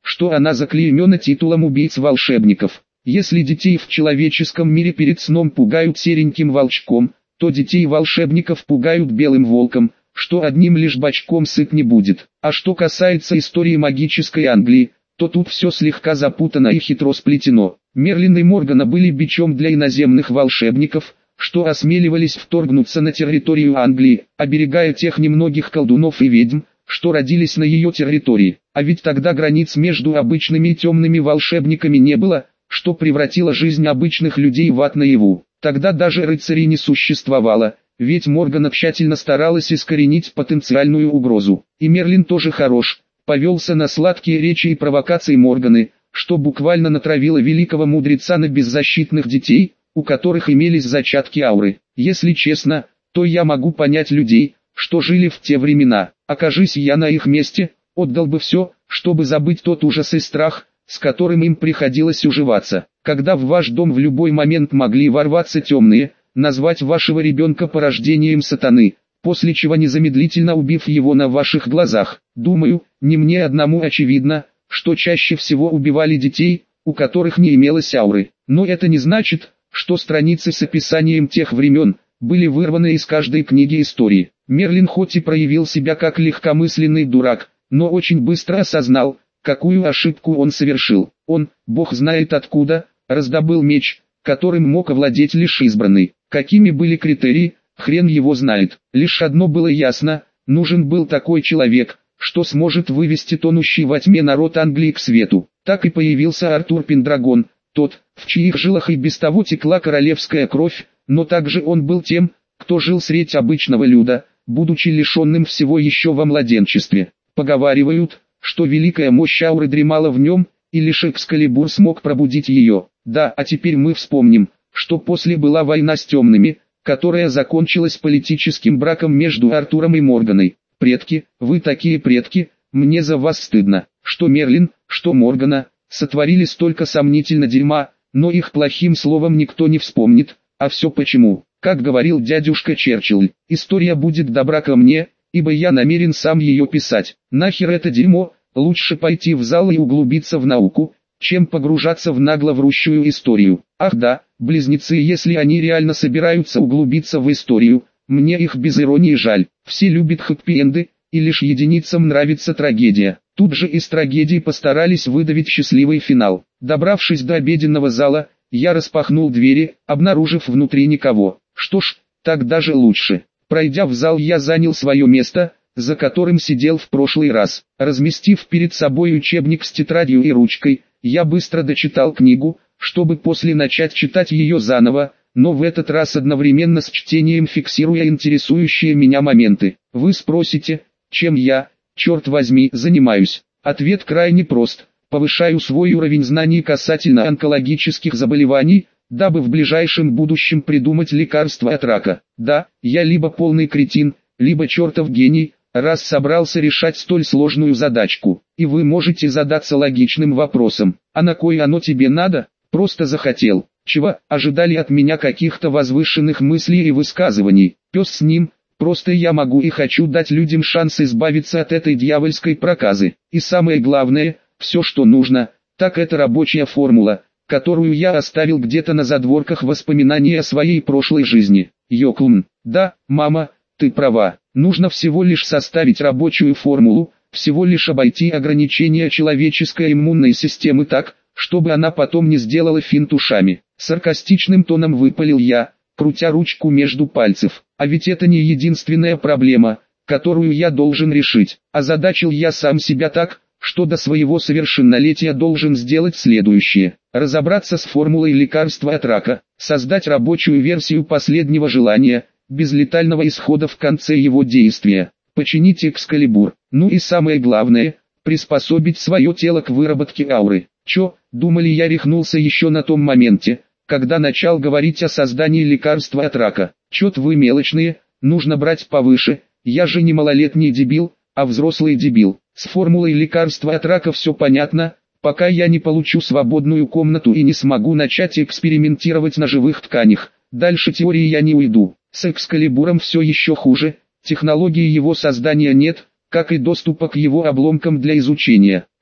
что она заклеймена титулом убийц-волшебников. Если детей в человеческом мире перед сном пугают сереньким волчком, то детей-волшебников пугают белым волком, что одним лишь бочком сыт не будет. А что касается истории магической Англии, то тут все слегка запутано и хитро сплетено. Мерлин и Моргана были бичом для иноземных волшебников, что осмеливались вторгнуться на территорию Англии, оберегая тех немногих колдунов и ведьм, что родились на ее территории. А ведь тогда границ между обычными и темными волшебниками не было, что превратило жизнь обычных людей в ад наяву. Тогда даже рыцарей не существовало, ведь Моргана тщательно старалась искоренить потенциальную угрозу. И Мерлин тоже хорош, повелся на сладкие речи и провокации Морганы, что буквально натравило великого мудреца на беззащитных детей, у которых имелись зачатки ауры. Если честно, то я могу понять людей, что жили в те времена. Окажись я на их месте, отдал бы все, чтобы забыть тот ужас и страх, с которым им приходилось уживаться. Когда в ваш дом в любой момент могли ворваться темные, назвать вашего ребенка порождением сатаны, после чего незамедлительно убив его на ваших глазах. Думаю, не мне одному очевидно, что чаще всего убивали детей, у которых не имелось ауры. Но это не значит, что страницы с описанием тех времен были вырваны из каждой книги истории. Мерлин хоть и проявил себя как легкомысленный дурак, но очень быстро осознал, какую ошибку он совершил. Он, бог знает откуда, раздобыл меч, которым мог овладеть лишь избранный. Какими были критерии, хрен его знает. Лишь одно было ясно: нужен был такой человек, что сможет вывести тонущий во тьме народ Англии к свету. Так и появился Артур Пендрагон, тот, в чьих жилах и без того текла королевская кровь, но также он был тем, кто жил средь обычного люда, будучи лишенным всего еще во младенчестве. Поговаривают, что великая мощь ауры дремала в нем, и лишь Экскалибур смог пробудить ее. Да, а теперь мы вспомним, что после была война с темными, которая закончилась политическим браком между Артуром и Морганой. Предки, вы такие предки, мне за вас стыдно, что Мерлин, что Моргана, сотворили столько сомнительно дерьма, но их плохим словом никто не вспомнит. А все почему? Как говорил дядюшка Черчилль, история будет добра ко мне, ибо я намерен сам ее писать. Нахер это дерьмо, лучше пойти в зал и углубиться в науку, чем погружаться в нагло врущую историю. Ах да, близнецы, если они реально собираются углубиться в историю, мне их без иронии жаль. Все любят хэппи-энды, и лишь единицам нравится трагедия. Тут же из трагедии постарались выдавить счастливый финал. Добравшись до обеденного зала, я распахнул двери, обнаружив внутри никого. Что ж, так даже лучше. Пройдя в зал, я занял свое место, за которым сидел в прошлый раз. Разместив перед собой учебник с тетрадью и ручкой, я быстро дочитал книгу, чтобы после начать читать ее заново, но в этот раз одновременно с чтением фиксируя интересующие меня моменты. Вы спросите, чем я, черт возьми, занимаюсь? Ответ крайне прост. Повышаю свой уровень знаний касательно онкологических заболеваний, дабы в ближайшем будущем придумать лекарство от рака. Да, я либо полный кретин, либо чертов гений, раз собрался решать столь сложную задачку. И вы можете задаться логичным вопросом: а на кой оно тебе надо? Просто захотел. Чего, ожидали от меня каких-то возвышенных мыслей и высказываний? Пес с ним, просто я могу и хочу дать людям шанс избавиться от этой дьявольской проказы. И самое главное, все что нужно, так это рабочая формула, которую я оставил где-то на задворках воспоминаний о своей прошлой жизни. Йоклун, да, мама, ты права, нужно всего лишь составить рабочую формулу, всего лишь обойти ограничения человеческой иммунной системы так, чтобы она потом не сделала финт ушами. Саркастичным тоном выпалил я, крутя ручку между пальцев. А ведь это не единственная проблема, которую я должен решить. Озадачил я сам себя так, что до своего совершеннолетия должен сделать следующее: разобраться с формулой лекарства от рака, создать рабочую версию последнего желания, без летального исхода в конце его действия, починить Экскалибур, ну и самое главное, приспособить свое тело к выработке ауры. Чё, думали, я рехнулся еще на том моменте, когда начал говорить о создании лекарства от рака? Чё-то вы мелочные, нужно брать повыше, я же не малолетний дебил, а взрослый дебил. С формулой лекарства от рака все понятно, пока я не получу свободную комнату и не смогу начать экспериментировать на живых тканях. Дальше теории я не уйду. С Экскалибуром все еще хуже, технологии его создания нет, как и доступа к его обломкам для изучения.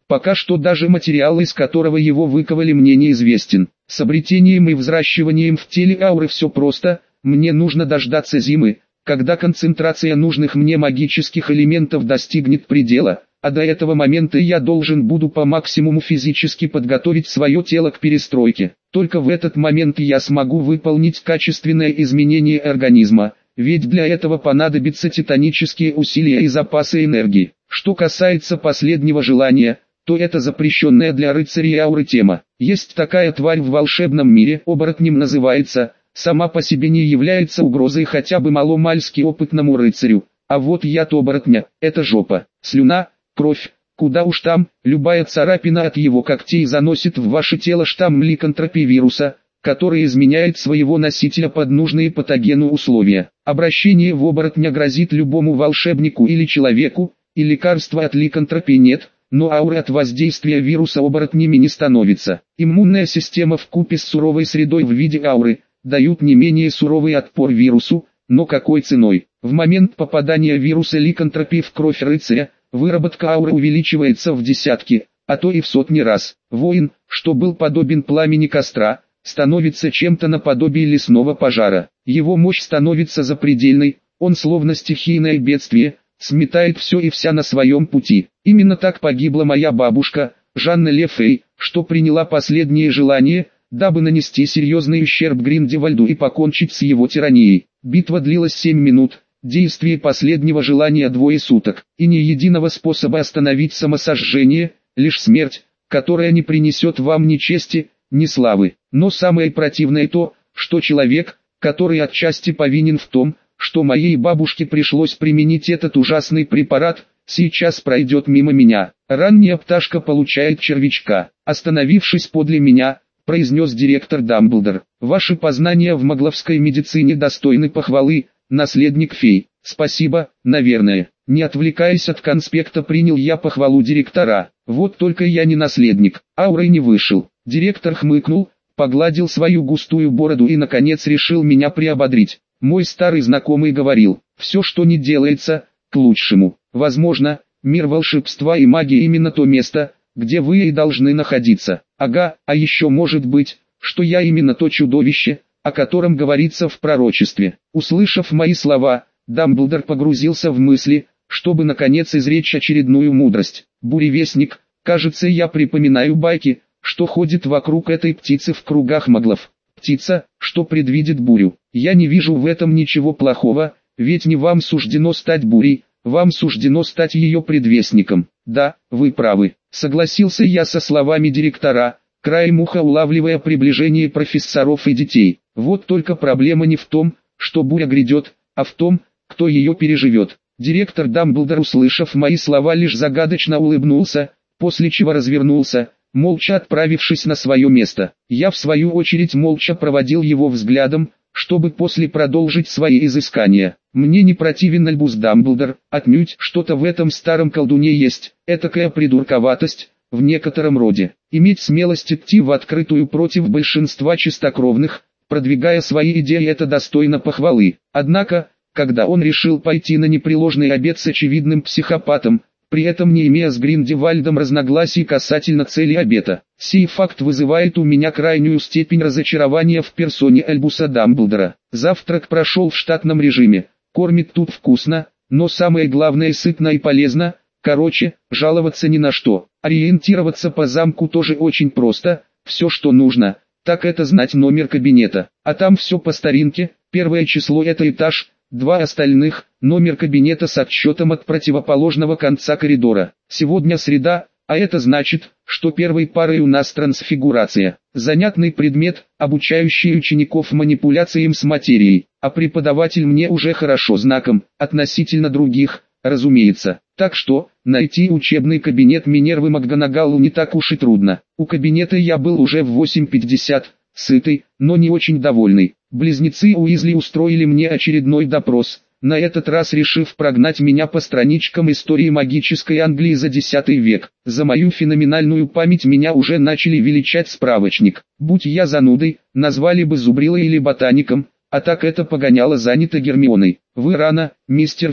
Пока что даже материал, из которого его выковали, мне неизвестен. С обретением и взращиванием в теле ауры все просто, мне нужно дождаться зимы, когда концентрация нужных мне магических элементов достигнет предела, а до этого момента я должен буду по максимуму физически подготовить свое тело к перестройке. Только в этот момент я смогу выполнить качественное изменение организма, ведь для этого понадобятся титанические усилия и запасы энергии. Что касается последнего желания, то это запрещенная для рыцарей ауры тема. Есть такая тварь в волшебном мире, оборотнем называется, сама по себе не является угрозой хотя бы маломальски опытному рыцарю. А вот яд оборотня – это жопа, слюна, кровь, куда уж там, любая царапина от его когтей заносит в ваше тело штамм ликантропии вируса, который изменяет своего носителя под нужные патогену условия. Обращение в оборотня грозит любому волшебнику или человеку, и лекарства от ликантропии нет, но ауры от воздействия вируса оборотнями не становится. Иммунная система вкупе с суровой средой в виде ауры дают не менее суровый отпор вирусу, но какой ценой? В момент попадания вируса ликантропии в кровь рыцаря, выработка ауры увеличивается в десятки, а то и в сотни раз. Воин, что был подобен пламени костра, становится чем-то наподобие лесного пожара. Его мощь становится запредельной, он словно стихийное бедствие, сметает все и вся на своем пути. Именно так погибла моя бабушка, Жанна Лефей, что приняла последнее желание, дабы нанести серьезный ущерб Гриндевальду и покончить с его тиранией. Битва длилась 7 минут, действие последнего желания 2 суток, и ни единого способа остановить самосожжение, лишь смерть, которая не принесет вам ни чести, ни славы. Но самое противное то, что человек, который отчасти повинен в том, что моей бабушке пришлось применить этот ужасный препарат, сейчас пройдет мимо меня. Ранняя пташка получает червячка. Остановившись подле меня, произнес директор Дамблдор: ваши познания в магловской медицине достойны похвалы, наследник фей. Спасибо, наверное. Не отвлекаясь от конспекта, принял я похвалу директора. Вот только я не наследник, аурой не вышел. Директор хмыкнул, погладил свою густую бороду и наконец решил меня приободрить. Мой старый знакомый говорил: все, что не делается, к лучшему. Возможно, мир волшебства и магии именно то место, где вы и должны находиться. Ага, а еще может быть, что я именно то чудовище, о котором говорится в пророчестве. Услышав мои слова, Дамблдор погрузился в мысли, чтобы наконец изречь очередную мудрость. Буревестник, кажется, я припоминаю байки, что ходит вокруг этой птицы в кругах маглов. Птица, что предвидит бурю. Я не вижу в этом ничего плохого, ведь не вам суждено стать бурей, вам суждено стать ее предвестником. Да, вы правы, согласился я со словами директора, краем уха улавливая приближение профессоров и детей. Вот только проблема не в том, что буря грядет, а в том, кто ее переживет. Директор Дамблдор, услышав мои слова, лишь загадочно улыбнулся, после чего развернулся, молча отправившись на свое место. Я в свою очередь молча проводил его взглядом, чтобы после продолжить свои изыскания. Мне не противен Альбус Дамблдор, отнюдь что-то в этом старом колдуне есть, этакая придурковатость, в некотором роде. Иметь смелость идти в открытую против большинства чистокровных, продвигая свои идеи, это достойно похвалы. Однако, когда он решил пойти на непреложный обет с очевидным психопатом, при этом не имея с Гриндевальдом разногласий касательно цели обета, сей факт вызывает у меня крайнюю степень разочарования в персоне Альбуса Дамблдора. Завтрак прошел в штатном режиме, кормит тут вкусно, но самое главное, сытно и полезно. Короче, жаловаться ни на что. Ориентироваться по замку тоже очень просто, все что нужно, так это знать номер кабинета, а там все по старинке. Первое число это этаж, 2 остальных, номер кабинета с отсчетом от противоположного конца коридора. Сегодня среда, а это значит, что первой парой у нас трансфигурация. Занятный предмет, обучающий учеников манипуляциям с материей, а преподаватель мне уже хорошо знаком, относительно других, разумеется. Так что, найти учебный кабинет Минервы МакГонагалл не так уж и трудно. У кабинета я был уже в 8:50, сытый, но не очень довольный. Близнецы Уизли устроили мне очередной допрос, на этот раз решив прогнать меня по страничкам истории магической Англии за X век. За мою феноменальную память меня уже начали величать справочник. Будь я занудой, назвали бы зубрилой или ботаником, а так это погоняло занято Гермионой. Вы рано, мистер Фей.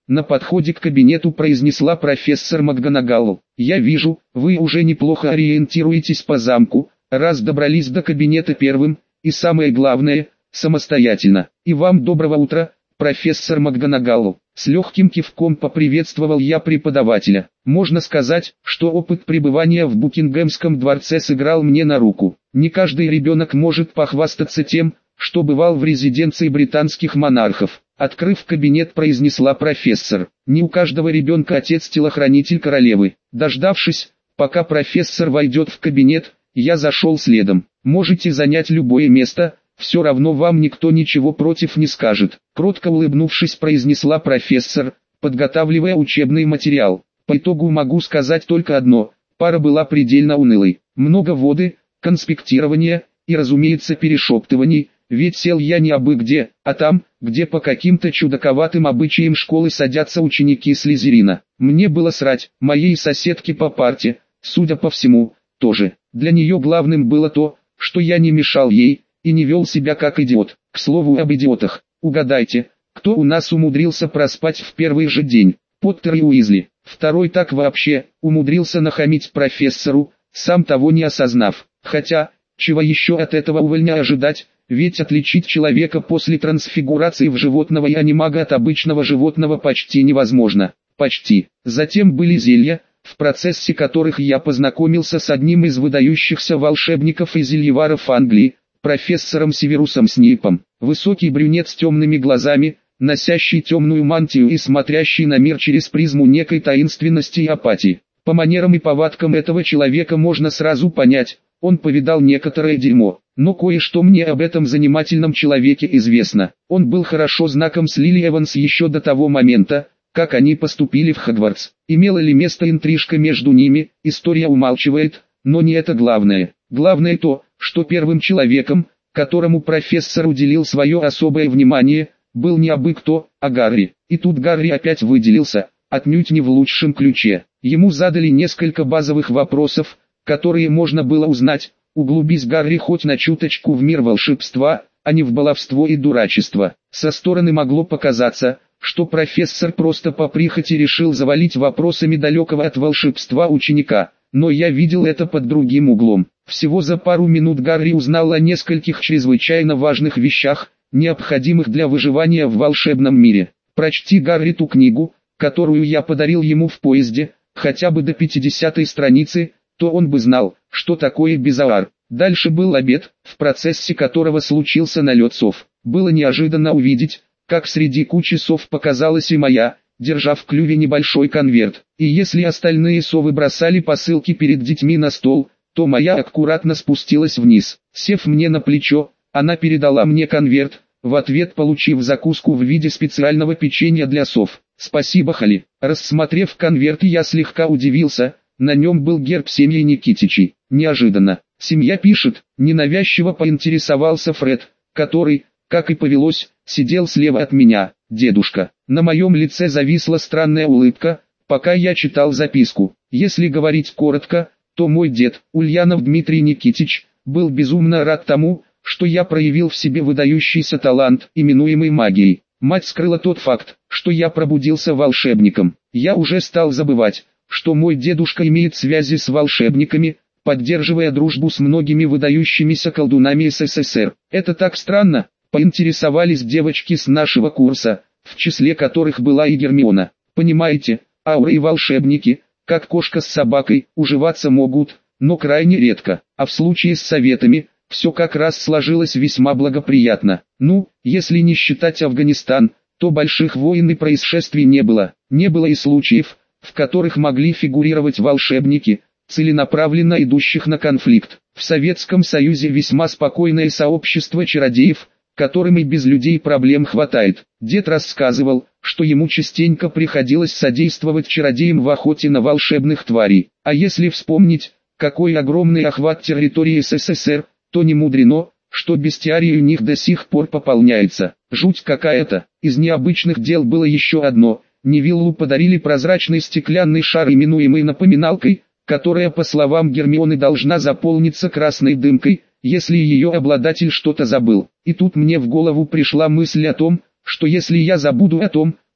на подходе к кабинету произнесла профессор МакГонагалл. «Я вижу, вы уже неплохо ориентируетесь по замку, раз добрались до кабинета первым, и самое главное, самостоятельно. И вам доброго утра, профессор МакГонагалл». С легким кивком поприветствовал я преподавателя. Можно сказать, что опыт пребывания в Букингемском дворце сыграл мне на руку. Не каждый ребенок может похвастаться тем, что бывал в резиденции британских монархов. Открыв кабинет, произнесла профессор. Не у каждого ребенка отец-телохранитель королевы. Дождавшись, пока профессор войдет в кабинет, я зашел следом. Можете занять любое место, все равно вам никто ничего против не скажет. Кротко улыбнувшись, произнесла профессор, подготавливая учебный материал. По итогу могу сказать только одно: пара была предельно унылой. Много воды, конспектирования и, разумеется, перешептываний, ведь сел я не абы где, а там, где по каким-то чудаковатым обычаям школы садятся ученики Слизерина. Мне было срать, моей соседке по парте, судя по всему, тоже. Для нее главным было то, что я не мешал ей и не вел себя как идиот. К слову об идиотах, угадайте, кто у нас умудрился проспать в первый же день? Поттер и Уизли. Второй так вообще умудрился нахамить профессору, сам того не осознав. Хотя, чего еще от этого увольня ожидать, ведь отличить человека после трансфигурации в животного и анимага от обычного животного почти невозможно. Почти. Затем были зелья, в процессе которых я познакомился с одним из выдающихся волшебников и зельеваров Англии, профессором Северусом Снейпом. Высокий брюнет с темными глазами, носящий темную мантию и смотрящий на мир через призму некой таинственности и апатии. По манерам и повадкам этого человека можно сразу понять, он повидал некоторое дерьмо. Но кое-что мне об этом занимательном человеке известно. Он был хорошо знаком с Лили Эванс еще до того момента, как они поступили в Хогвартс. Имела ли место интрижка между ними, история умалчивает, но не это главное. Главное то, что первым человеком, которому профессор уделил свое особое внимание, был не абы кто, а Гарри. И тут Гарри опять выделился, отнюдь не в лучшем ключе. Ему задали несколько базовых вопросов, которые можно было узнать, углубись Гарри хоть на чуточку в мир волшебства, а не в баловство и дурачество. Со стороны могло показаться, что профессор просто по прихоти решил завалить вопросами далекого от волшебства ученика, но я видел это под другим углом. Всего за пару минут Гарри узнал о нескольких чрезвычайно важных вещах, необходимых для выживания в волшебном мире. Прочти Гарри ту книгу, которую я подарил ему в поезде, хотя бы до 50-й страницы, то он бы знал, что такое Безаар. Дальше был обед, в процессе которого случился налет сов. Было неожиданно увидеть, как среди кучи сов показалась и моя, держа в клюве небольшой конверт. И если остальные совы бросали посылки перед детьми на стол, то моя аккуратно спустилась вниз. Сев мне на плечо, она передала мне конверт, в ответ получив закуску в виде специального печенья для сов. «Спасибо, Холли». Рассмотрев конверт, я слегка удивился, на нем был герб семьи Никитичей. Неожиданно. «Семья пишет», ненавязчиво поинтересовался Фред, который, как и повелось, сидел слева от меня. «Дедушка». На моем лице зависла странная улыбка, пока я читал записку. Если говорить коротко, то мой дед, Ульянов Дмитрий Никитич, был безумно рад тому, что я проявил в себе выдающийся талант, именуемый магией. Мать скрыла тот факт, что я пробудился волшебником. Я уже стал забывать, что мой дедушка имеет связи с волшебниками, поддерживая дружбу с многими выдающимися колдунами СССР. Это так странно, поинтересовались девочки с нашего курса, в числе которых была и Гермиона. Понимаете, ауры и волшебники, как кошка с собакой, уживаться могут, но крайне редко, а в случае с советами, все как раз сложилось весьма благоприятно. Ну, если не считать Афганистан, то больших войн и происшествий не было. Не было и случаев, в которых могли фигурировать волшебники, целенаправленно идущих на конфликт. В Советском Союзе весьма спокойное сообщество чародеев, которым и без людей проблем хватает. Дед рассказывал, что ему частенько приходилось содействовать чародеям в охоте на волшебных тварей. А если вспомнить, какой огромный охват территории СССР, то не мудрено, что бестиарий у них до сих пор пополняется. Жуть какая-то. Из необычных дел было еще одно. Невиллу подарили прозрачный стеклянный шар, именуемый напоминалкой, которая, по словам Гермионы, должна заполниться красной дымкой, если ее обладатель что-то забыл. И тут мне в голову пришла мысль о том, что если я забуду о том,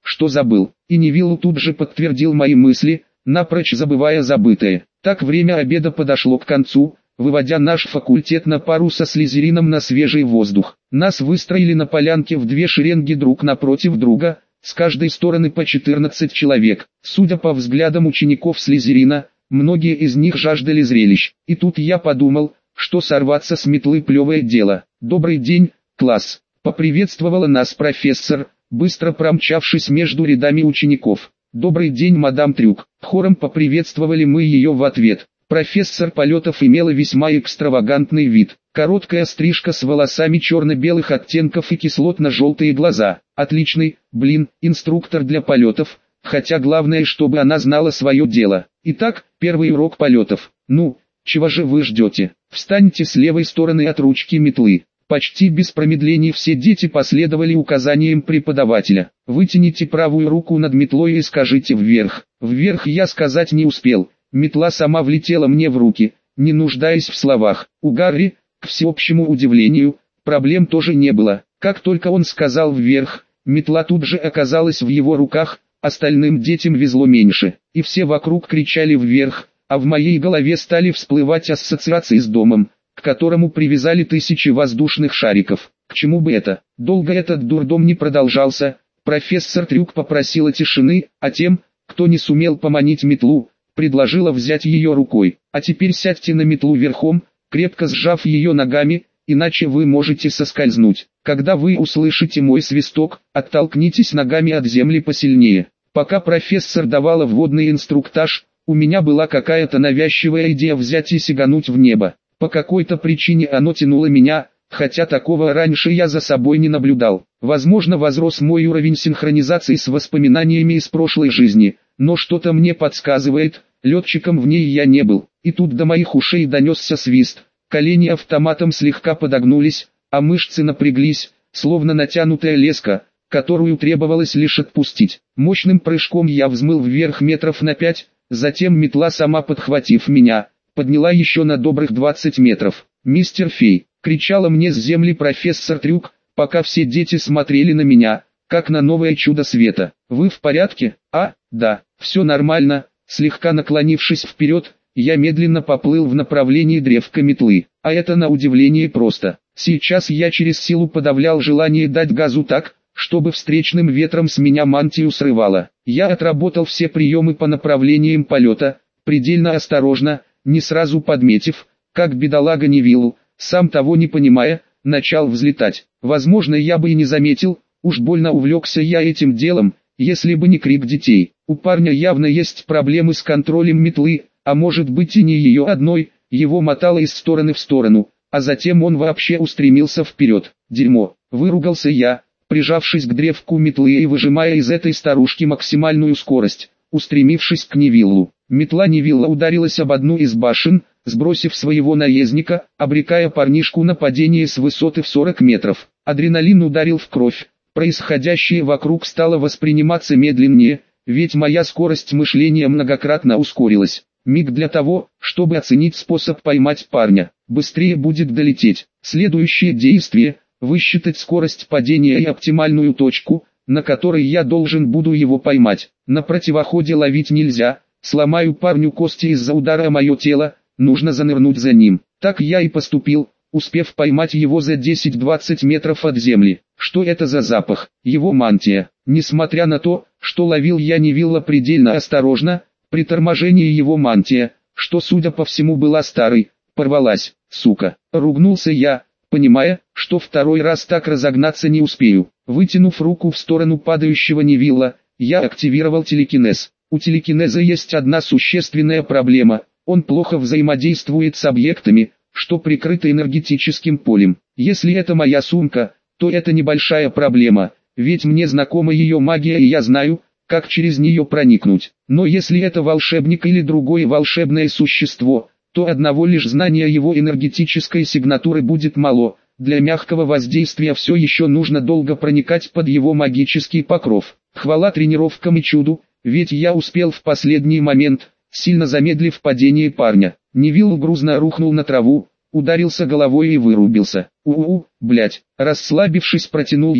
что забыл. И Невилл тут же подтвердил мои мысли, напрочь забывая забытое. Так время обеда подошло к концу, выводя наш факультет на пару со Слизерином на свежий воздух. Нас выстроили на полянке в две шеренги друг напротив друга, с каждой стороны по 14 человек. Судя по взглядам учеников Слизерина, многие из них жаждали зрелищ. И тут я подумал, что сорваться с метлы плевое дело. «Добрый день, класс!» — поприветствовала нас профессор, быстро промчавшись между рядами учеников. «Добрый день, мадам Трюк!» Хором поприветствовали мы ее в ответ. Профессор полетов имела весьма экстравагантный вид. Короткая стрижка с волосами черно-белых оттенков и кислотно-желтые глаза. Отличный, инструктор для полетов, хотя главное, чтобы она знала свое дело. Итак, первый урок полетов. Ну, чего же вы ждете? Встаньте с левой стороны от ручки метлы. Почти без промедлений все дети последовали указаниям преподавателя. Вытяните правую руку над метлой и скажите «вверх». «Вверх» я сказать не успел. Метла сама влетела мне в руки, не нуждаясь в словах. У Гарри, к всеобщему удивлению, проблем тоже не было. Как только он сказал «вверх», метла тут же оказалась в его руках, остальным детям везло меньше. И все вокруг кричали «вверх», а в моей голове стали всплывать ассоциации с домом, к которому привязали тысячи воздушных шариков. К чему бы это? Долго этот дурдом не продолжался. Профессор Трюк попросила тишины, а тем, кто не сумел поманить метлу, предложила взять ее рукой. А теперь сядьте на метлу верхом, крепко сжав ее ногами, иначе вы можете соскользнуть. Когда вы услышите мой свисток, оттолкнитесь ногами от земли посильнее. Пока профессор давала вводный инструктаж, у меня была какая-то навязчивая идея взять и сигануть в небо. По какой-то причине оно тянуло меня, хотя такого раньше я за собой не наблюдал. Возможно, возрос мой уровень синхронизации с воспоминаниями из прошлой жизни, но что-то мне подсказывает, летчиком в ней я не был. И тут до моих ушей донесся свист, колени автоматом слегка подогнулись, а мышцы напряглись, словно натянутая леска, которую требовалось лишь отпустить. Мощным прыжком я взмыл вверх метров на 5, затем метла сама подхватив меня, подняла еще на добрых 20 метров. «Мистер Фей!» — кричала мне с земли профессор Трюк, пока все дети смотрели на меня, как на новое чудо света. «Вы в порядке?» «А, да, все нормально». Слегка наклонившись вперед, я медленно поплыл в направлении древка метлы. А это на удивление просто. Сейчас я через силу подавлял желание дать газу так, чтобы встречным ветром с меня мантию срывало. Я отработал все приемы по направлениям полета, предельно осторожно, не сразу подметив, как бедолага Невилл, сам того не понимая, начал взлетать. Возможно, я бы и не заметил, уж больно увлекся я этим делом, если бы не крик детей. У парня явно есть проблемы с контролем метлы, а может быть и не ее одной, его мотало из стороны в сторону, а затем он вообще устремился вперед. «Дерьмо!» — выругался я, прижавшись к древку метлы и выжимая из этой старушки максимальную скорость, устремившись к Невиллу. Метла Невилла ударилась об одну из башен, сбросив своего наездника, обрекая парнишку на падение с высоты в 40 метров. Адреналин ударил в кровь, происходящее вокруг стало восприниматься медленнее, ведь моя скорость мышления многократно ускорилась. Миг для того, чтобы оценить способ поймать парня. Быстрее будет долететь. Следующее действие – высчитать скорость падения и оптимальную точку, на которой я должен буду его поймать. На противоходе ловить нельзя, сломаю парню кости из-за удара о мое тело, нужно занырнуть за ним. Так я и поступил, успев поймать его за 10-20 метров от земли. Что это за запах? Его мантия. Несмотря на то, что ловил я Невилла предельно осторожно, при торможении его мантия, что судя по всему была старой, порвалась. «Сука!» — ругнулся я, понимая, что второй раз так разогнаться не успею. Вытянув руку в сторону падающего Невилла, я активировал телекинез. У телекинеза есть одна существенная проблема, он плохо взаимодействует с объектами, что прикрыто энергетическим полем. Если это моя сумка, то это небольшая проблема, ведь мне знакома ее магия и я знаю, как через нее проникнуть. Но если это волшебник или другое волшебное существо, то одного лишь знания его энергетической сигнатуры будет мало. Для мягкого воздействия все еще нужно долго проникать под его магический покров. Хвала тренировкам и чуду, ведь я успел в последний момент, сильно замедлив падение парня. Невилл грузно рухнул на траву, ударился головой и вырубился. Блять, расслабившись протянул я,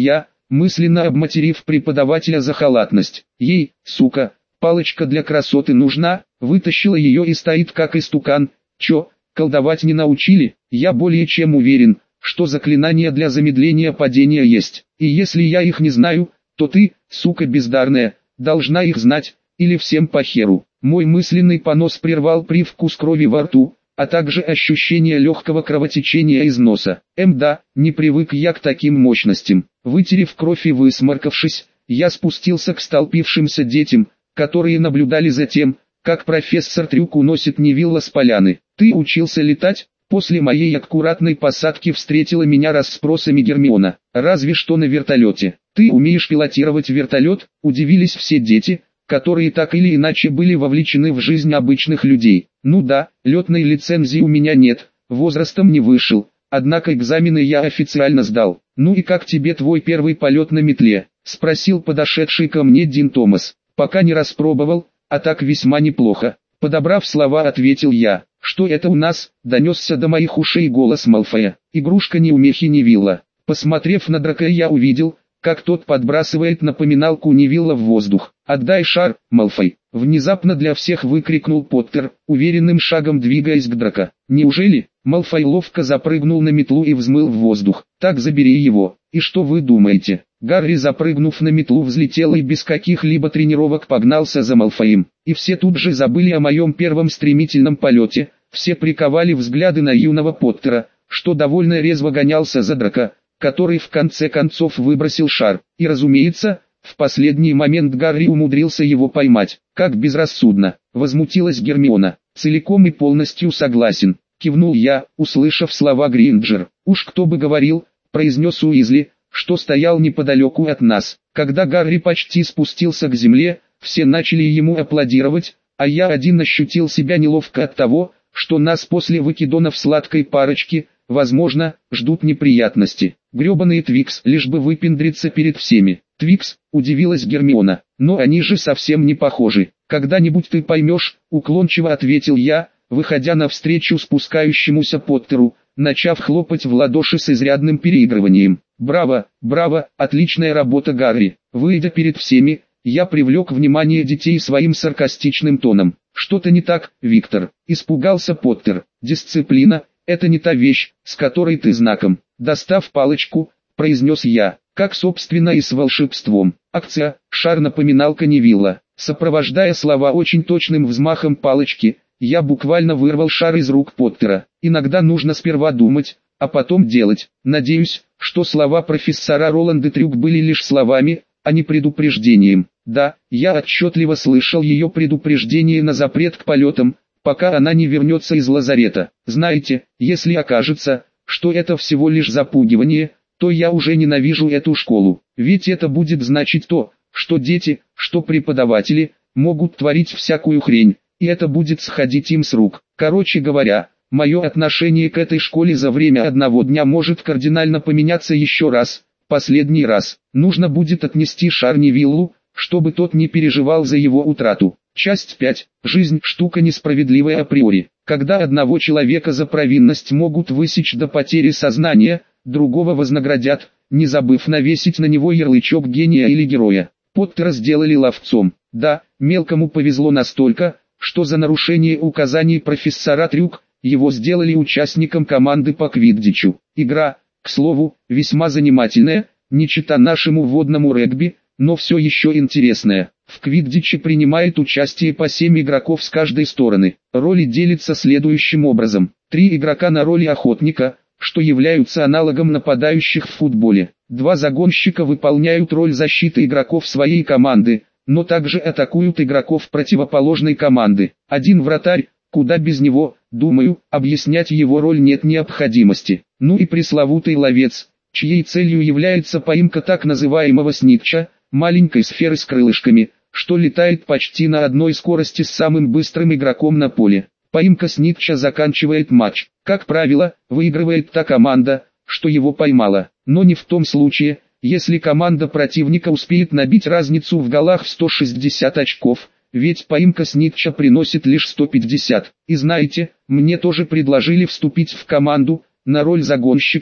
мысленно обматерив преподавателя за халатность. Ей, сука, палочка для красоты нужна, вытащила ее и стоит как истукан. Чё, колдовать не научили? Я более чем уверен, что заклинания для замедления падения есть. И если я их не знаю, то ты, сука бездарная, должна их знать, или всем по херу. Мой мысленный понос прервал привкус крови во рту, а также ощущение легкого кровотечения из носа. Да, не привык я к таким мощностям. Вытерев кровь и высморкавшись, я спустился к столпившимся детям, которые наблюдали за тем, как профессор Трюк уносит Невилла с поляны. «Ты учился летать?» После моей аккуратной посадки встретила меня расспросами Гермиона. «Разве что на вертолете». «Ты умеешь пилотировать вертолет?» – удивились все дети, которые так или иначе были вовлечены в жизнь обычных людей. «Ну да, летной лицензии у меня нет, возрастом не вышел, однако экзамены я официально сдал». «Ну и как тебе твой первый полет на метле?» – спросил подошедший ко мне Дин Томас. «Пока не распробовал, а так весьма неплохо». Подобрав слова, ответил я. «Что это у нас?» – донесся до моих ушей голос Малфоя. Игрушка неумехи Невилла. Посмотрев на Драко, я увидел, как тот подбрасывает напоминалку Невилла в воздух. «Отдай шар, Малфой!» – внезапно для всех выкрикнул Поттер, уверенным шагом двигаясь к Драко. «Неужели?» – Малфой ловко запрыгнул на метлу и взмыл в воздух. «Так забери его!» «И что вы думаете?» Гарри, запрыгнув на метлу, взлетел и без каких-либо тренировок погнался за Малфоем. И все тут же забыли о моем первом стремительном полете, все приковали взгляды на юного Поттера, что довольно резво гонялся за Драко, который в конце концов выбросил шар. И разумеется, в последний момент Гарри умудрился его поймать. «Как безрассудно!» – возмутилась Гермиона. «Целиком и полностью согласен», – кивнул я, услышав слова Гринджер. «Уж кто бы говорил», – произнес Уизли, что стоял неподалеку от нас. Когда Гарри почти спустился к земле, все начали ему аплодировать, а я один ощутил себя неловко от того, что нас после выкидонов сладкой парочки, возможно, ждут неприятности. Гребаные Твикс, лишь бы выпендриться перед всеми. «Твикс», — удивилась Гермиона, — «но они же совсем не похожи». «Когда-нибудь ты поймешь», — уклончиво ответил я, выходя навстречу спускающемуся Поттеру, начав хлопать в ладоши с изрядным переигрыванием. «Браво, браво, отличная работа, Гарри». Выйдя перед всеми, я привлек внимание детей своим саркастичным тоном. «Что-то не так, Виктор?» – испугался Поттер. «Дисциплина – это не та вещь, с которой ты знаком». Достав палочку, произнес я, как собственно и с волшебством. Акция «Шар-напоминалка Невилла». Сопровождая слова очень точным взмахом палочки, я буквально вырвал шар из рук Поттера. Иногда нужно сперва думать, а потом делать. Надеюсь, что слова профессора Роланда Трюк были лишь словами, а не предупреждением. Да, я отчетливо слышал ее предупреждение на запрет к полетам, пока она не вернется из лазарета. Знаете, если окажется, что это всего лишь запугивание, то я уже ненавижу эту школу. Ведь это будет значить то, что дети, что преподаватели, могут творить всякую хрень, и это будет сходить им с рук. Короче говоря, мое отношение к этой школе за время одного дня может кардинально поменяться еще раз. Последний раз. Нужно будет отнести шар Невиллу, чтобы тот не переживал за его утрату. Часть 5. Жизнь – штука несправедливая априори. Когда одного человека за провинность могут высечь до потери сознания, другого вознаградят, не забыв навесить на него ярлычок гения или героя. Поттера сделали ловцом. Да, мелкому повезло настолько, что за нарушение указаний профессора Трюк, его сделали участником команды по квиддичу. Игра, к слову, весьма занимательная, не чета нашему водному регби, но все еще интересная. В квиддиче принимает участие по 7 игроков с каждой стороны. Роли делятся следующим образом. 3 игрока на роли охотника, что являются аналогом нападающих в футболе. 2 загонщика выполняют роль защиты игроков своей команды, но также атакуют игроков противоположной команды. 1 вратарь, куда без него, думаю, объяснять его роль нет необходимости. Ну и пресловутый ловец, чьей целью является поимка так называемого снитча, маленькой сферы с крылышками, что летает почти на одной скорости с самым быстрым игроком на поле. Поимка снитча заканчивает матч. Как правило, выигрывает та команда, что его поймала. Но не в том случае, если команда противника успеет набить разницу в голах в 160 очков, ведь поимка снитча приносит лишь 150. И знаете, мне тоже предложили вступить в команду, на роль загонщика,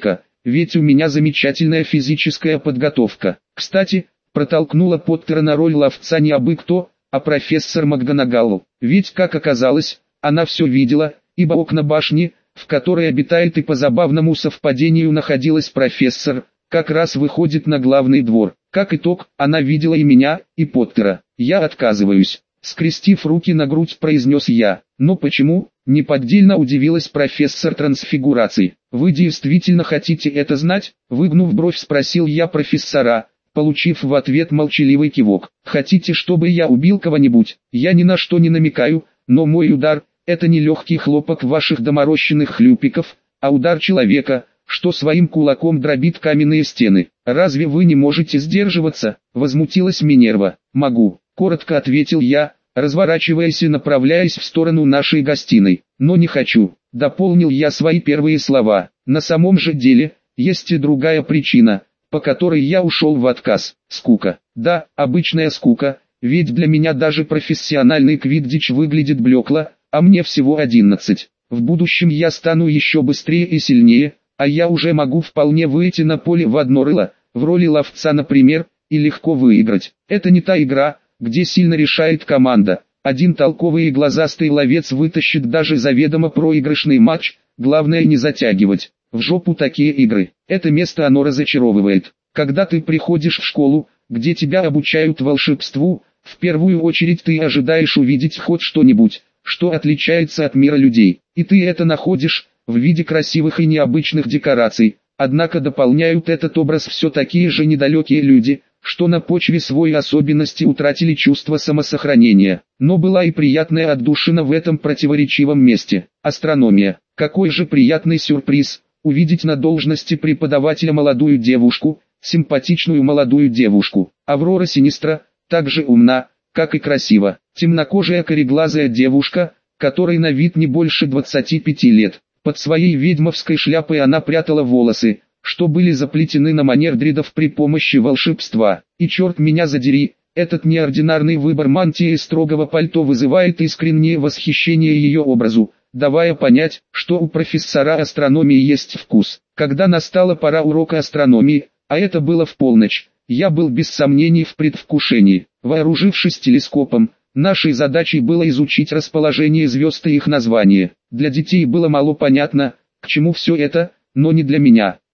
ведь у меня замечательная физическая подготовка. Кстати, протолкнула Поттера на роль ловца не абы кто, а профессор МакГонагалл. Ведь, как оказалось, она все видела, ибо окна башни, в которой обитает и по забавному совпадению находилась профессор, как раз выходит на главный двор. Как итог, она видела и меня, и Поттера. Я отказываюсь. Скрестив руки на грудь, произнес я. Но почему? Неподдельно удивилась профессор трансфигурации. Вы действительно хотите это знать? Выгнув бровь, спросил я профессора, получив в ответ молчаливый кивок. Хотите, чтобы я убил кого-нибудь? Я ни на что не намекаю, но мой удар – это не легкий хлопок ваших доморощенных хлюпиков, а удар человека, что своим кулаком дробит каменные стены. Разве вы не можете сдерживаться? Возмутилась Минерва. Могу, коротко ответил я, разворачиваясь и направляясь в сторону нашей гостиной. Но не хочу, дополнил я свои первые слова. На самом же деле, есть и другая причина, по которой я ушел в отказ. Скука. Да, обычная скука, ведь для меня даже профессиональный квиддич выглядит блекло, а мне всего 11. В будущем я стану еще быстрее и сильнее, а я уже могу вполне выйти на поле в одно рыло, в роли ловца, например, и легко выиграть. Это не та игра, где сильно решает команда. Один толковый и глазастый ловец вытащит даже заведомо проигрышный матч, главное не затягивать. В жопу такие игры. Это место оно разочаровывает. Когда ты приходишь в школу, где тебя обучают волшебству, в первую очередь ты ожидаешь увидеть хоть что-нибудь, что отличается от мира людей. И ты это находишь в виде красивых и необычных декораций. Однако дополняют этот образ все такие же недалекие люди, что на почве своей особенности утратили чувство самосохранения. Но была и приятная отдушина в этом противоречивом месте. Астрономия. Какой же приятный сюрприз увидеть на должности преподавателя молодую девушку, симпатичную молодую девушку. Аврора Синистра, так же умна, как и красива. Темнокожая кореглазая девушка, которой на вид не больше 25 лет. Под своей ведьмовской шляпой она прятала волосы, что были заплетены на манер дредов при помощи волшебства. И черт меня задери, этот неординарный выбор мантии и строгого пальто вызывает искреннее восхищение ее образу, давая понять, что у профессора астрономии есть вкус. Когда настала пора урока астрономии, а это было в полночь, я был без сомнений в предвкушении. Вооружившись телескопом, нашей задачей было изучить расположение звезд и их названия. Для детей было мало понятно, к чему все это, но не для меня.